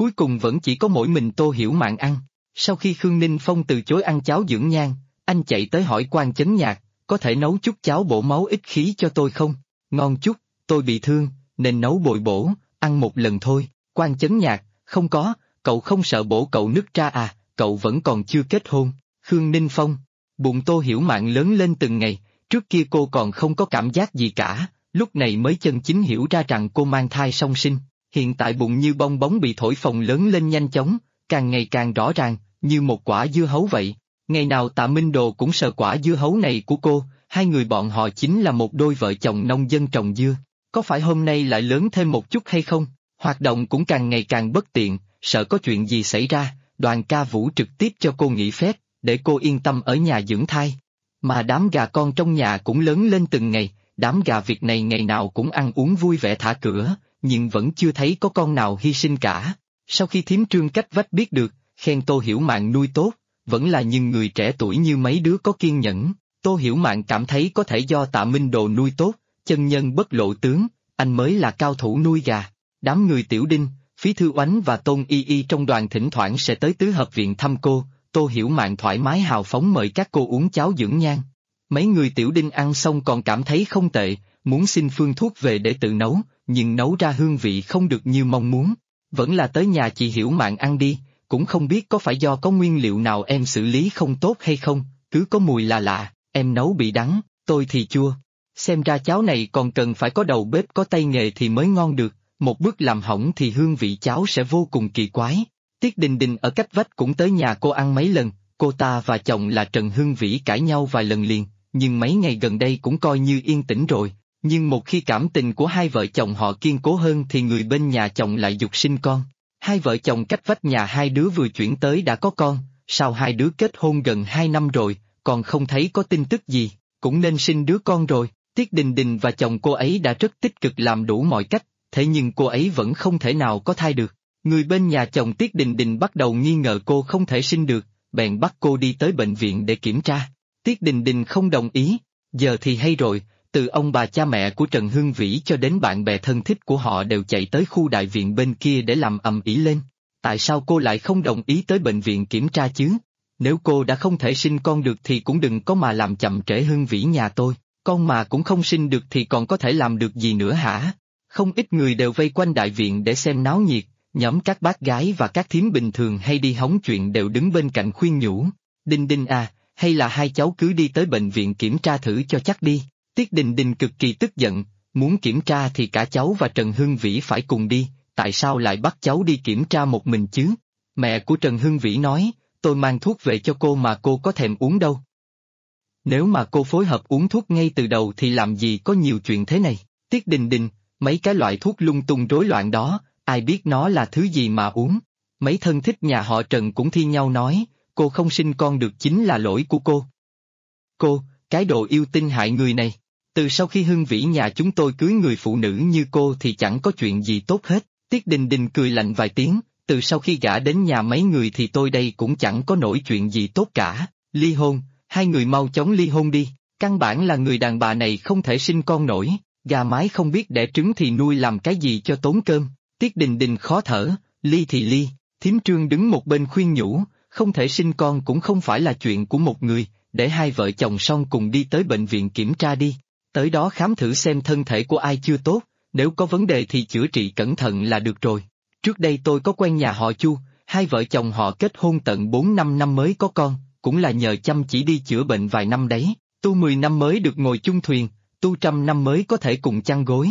Cuối cùng vẫn chỉ có mỗi mình Tô Hiểu Mạn ăn. Sau khi Khương Ninh Phong từ chối ăn cháo dưỡng nhan, anh chạy tới hỏi Quan Chấn Nhạc, có thể nấu chút cháo bổ máu ít khí cho tôi không? Ngon chút, tôi bị thương, nên nấu bồi bổ, ăn một lần thôi. Quan Chấn Nhạc, không có, cậu không sợ bổ cậu nứt ra à, cậu vẫn còn chưa kết hôn. Khương Ninh Phong, bụng Tô Hiểu Mạn lớn lên từng ngày, trước kia cô còn không có cảm giác gì cả, lúc này mới chân chính hiểu ra rằng cô mang thai song sinh. Hiện tại bụng như bong bóng bị thổi phồng lớn lên nhanh chóng, càng ngày càng rõ ràng, như một quả dưa hấu vậy. Ngày nào Tạ Minh Đồ cũng sờ quả dưa hấu này của cô, hai người bọn họ chính là một đôi vợ chồng nông dân trồng dưa. Có phải hôm nay lại lớn thêm một chút hay không? Hoạt động cũng càng ngày càng bất tiện, sợ có chuyện gì xảy ra, Đoàn Ca Vũ trực tiếp cho cô nghỉ phép, để cô yên tâm ở nhà dưỡng thai. Mà đám gà con trong nhà cũng lớn lên từng ngày, đám gà Việt này ngày nào cũng ăn uống vui vẻ thả cửa, nhưng vẫn chưa thấy có con nào hy sinh cả. Sau khi thím Trương cách vách biết được, khen Tô Hiểu Mạn nuôi tốt, vẫn là những người trẻ tuổi như mấy đứa có kiên nhẫn. Tô Hiểu Mạn cảm thấy có thể do Tạ Minh Đồ nuôi tốt, chân nhân bất lộ tướng, anh mới là cao thủ nuôi gà. Đám người Tiểu Đinh, Phí Thư Oánh và Tôn Y Y trong đoàn thỉnh thoảng sẽ tới tứ hợp viện thăm cô, Tô Hiểu Mạn thoải mái hào phóng mời các cô uống cháo dưỡng nhan. Mấy người Tiểu Đinh ăn xong còn cảm thấy không tệ, muốn xin phương thuốc về để tự nấu, nhưng nấu ra hương vị không được như mong muốn. Vẫn là tới nhà chị Hiểu Mạn ăn đi, cũng không biết có phải do có nguyên liệu nào em xử lý không tốt hay không, cứ có mùi là lạ, em nấu bị đắng, tôi thì chua. Xem ra cháo này còn cần phải có đầu bếp có tay nghề thì mới ngon được, một bước làm hỏng thì hương vị cháo sẽ vô cùng kỳ quái. Tiết Đình Đình ở cách vách cũng tới nhà cô ăn mấy lần, cô ta và chồng là Trần Hưng Vĩ cãi nhau vài lần liền, nhưng mấy ngày gần đây cũng coi như yên tĩnh rồi. Nhưng một khi cảm tình của hai vợ chồng họ kiên cố hơn thì người bên nhà chồng lại giục sinh con. Hai vợ chồng cách vách nhà hai đứa vừa chuyển tới đã có con, sao hai đứa kết hôn gần 2 năm rồi, còn không thấy có tin tức gì, cũng nên sinh đứa con rồi. Tiết Đình Đình và chồng cô ấy đã rất tích cực làm đủ mọi cách, thế nhưng cô ấy vẫn không thể nào có thai được. Người bên nhà chồng Tiết Đình Đình bắt đầu nghi ngờ cô không thể sinh được, bèn bắt cô đi tới bệnh viện để kiểm tra. Tiết Đình Đình không đồng ý, giờ thì hay rồi, từ ông bà cha mẹ của Trần Hưng Vĩ cho đến bạn bè thân thích của họ đều chạy tới khu đại viện bên kia để làm ầm ĩ lên. Tại sao cô lại không đồng ý tới bệnh viện kiểm tra chứ? Nếu cô đã không thể sinh con được thì cũng đừng có mà làm chậm trễ Hưng Vĩ nhà tôi, con mà cũng không sinh được thì còn có thể làm được gì nữa hả? Không ít người đều vây quanh đại viện để xem náo nhiệt, nhóm các bác gái và các thím bình thường hay đi hóng chuyện đều đứng bên cạnh khuyên nhủ. Đinh Đinh à, hay là hai cháu cứ đi tới bệnh viện kiểm tra thử cho chắc đi. Tiết Đình Đình cực kỳ tức giận, muốn kiểm tra thì cả cháu và Trần Hưng Vĩ phải cùng đi, tại sao lại bắt cháu đi kiểm tra một mình chứ? Mẹ của Trần Hưng Vĩ nói, tôi mang thuốc về cho cô mà cô có thèm uống đâu. Nếu mà cô phối hợp uống thuốc ngay từ đầu thì làm gì có nhiều chuyện thế này. Tiết Đình Đình, mấy cái loại thuốc lung tung rối loạn đó, ai biết nó là thứ gì mà uống. Mấy thân thích nhà họ Trần cũng thi nhau nói, cô không sinh con được chính là lỗi của cô. Cô, cái đồ yêu tinh hại người này. Từ sau khi Hưng Vĩ nhà chúng tôi cưới người phụ nữ như cô thì chẳng có chuyện gì tốt hết. Tiết Đình Đình cười lạnh vài tiếng, từ sau khi gả đến nhà mấy người thì tôi đây cũng chẳng có nổi chuyện gì tốt cả. Ly hôn, hai người mau chóng ly hôn đi, căn bản là người đàn bà này không thể sinh con nổi, gà mái không biết đẻ trứng thì nuôi làm cái gì cho tốn cơm. Tiết Đình Đình khó thở, ly thì ly, thím Trương đứng một bên khuyên nhủ, không thể sinh con cũng không phải là chuyện của một người, để hai vợ chồng son cùng đi tới bệnh viện kiểm tra đi. Tới đó khám thử xem thân thể của ai chưa tốt, nếu có vấn đề thì chữa trị cẩn thận là được rồi. Trước đây tôi có quen nhà họ Chu, hai vợ chồng họ kết hôn tận 4-5 năm mới có con, cũng là nhờ chăm chỉ đi chữa bệnh vài năm đấy, tu 10 năm mới được ngồi chung thuyền, tu 100 năm mới có thể cùng chăn gối.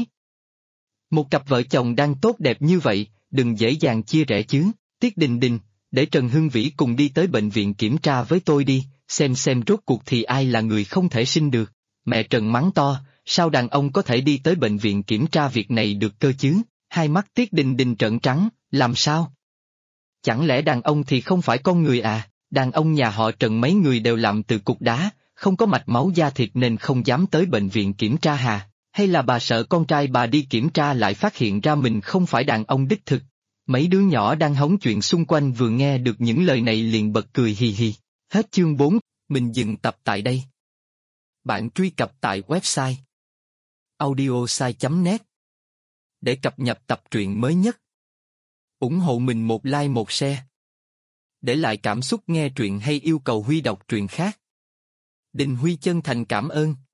Một cặp vợ chồng đang tốt đẹp như vậy, đừng dễ dàng chia rẽ chứ. Tiết Đình Đình, để Trần Hưng Vĩ cùng đi tới bệnh viện kiểm tra với tôi đi, xem rốt cuộc thì ai là người không thể sinh được. Mẹ Trần mắng to, sao đàn ông có thể đi tới bệnh viện kiểm tra việc này được cơ chứ? Hai mắt Tiết Đình Đình trợn trắng, làm sao? Chẳng lẽ đàn ông thì không phải con người à? Đàn ông nhà họ Trần mấy người đều làm từ cục đá, không có mạch máu da thịt nên không dám tới bệnh viện kiểm tra hà? Hay là bà sợ con trai bà đi kiểm tra lại phát hiện ra mình không phải đàn ông đích thực? Mấy đứa nhỏ đang hóng chuyện xung quanh vừa nghe được những lời này liền bật cười hì hì. Hết chương 4, mình dừng tập tại đây. Bạn truy cập tại website audiosai.net để cập nhật tập truyện mới nhất. ủng hộ mình một like một share. Để lại cảm xúc nghe truyện hay yêu cầu Huy đọc truyện khác. Đình Huy chân thành cảm ơn.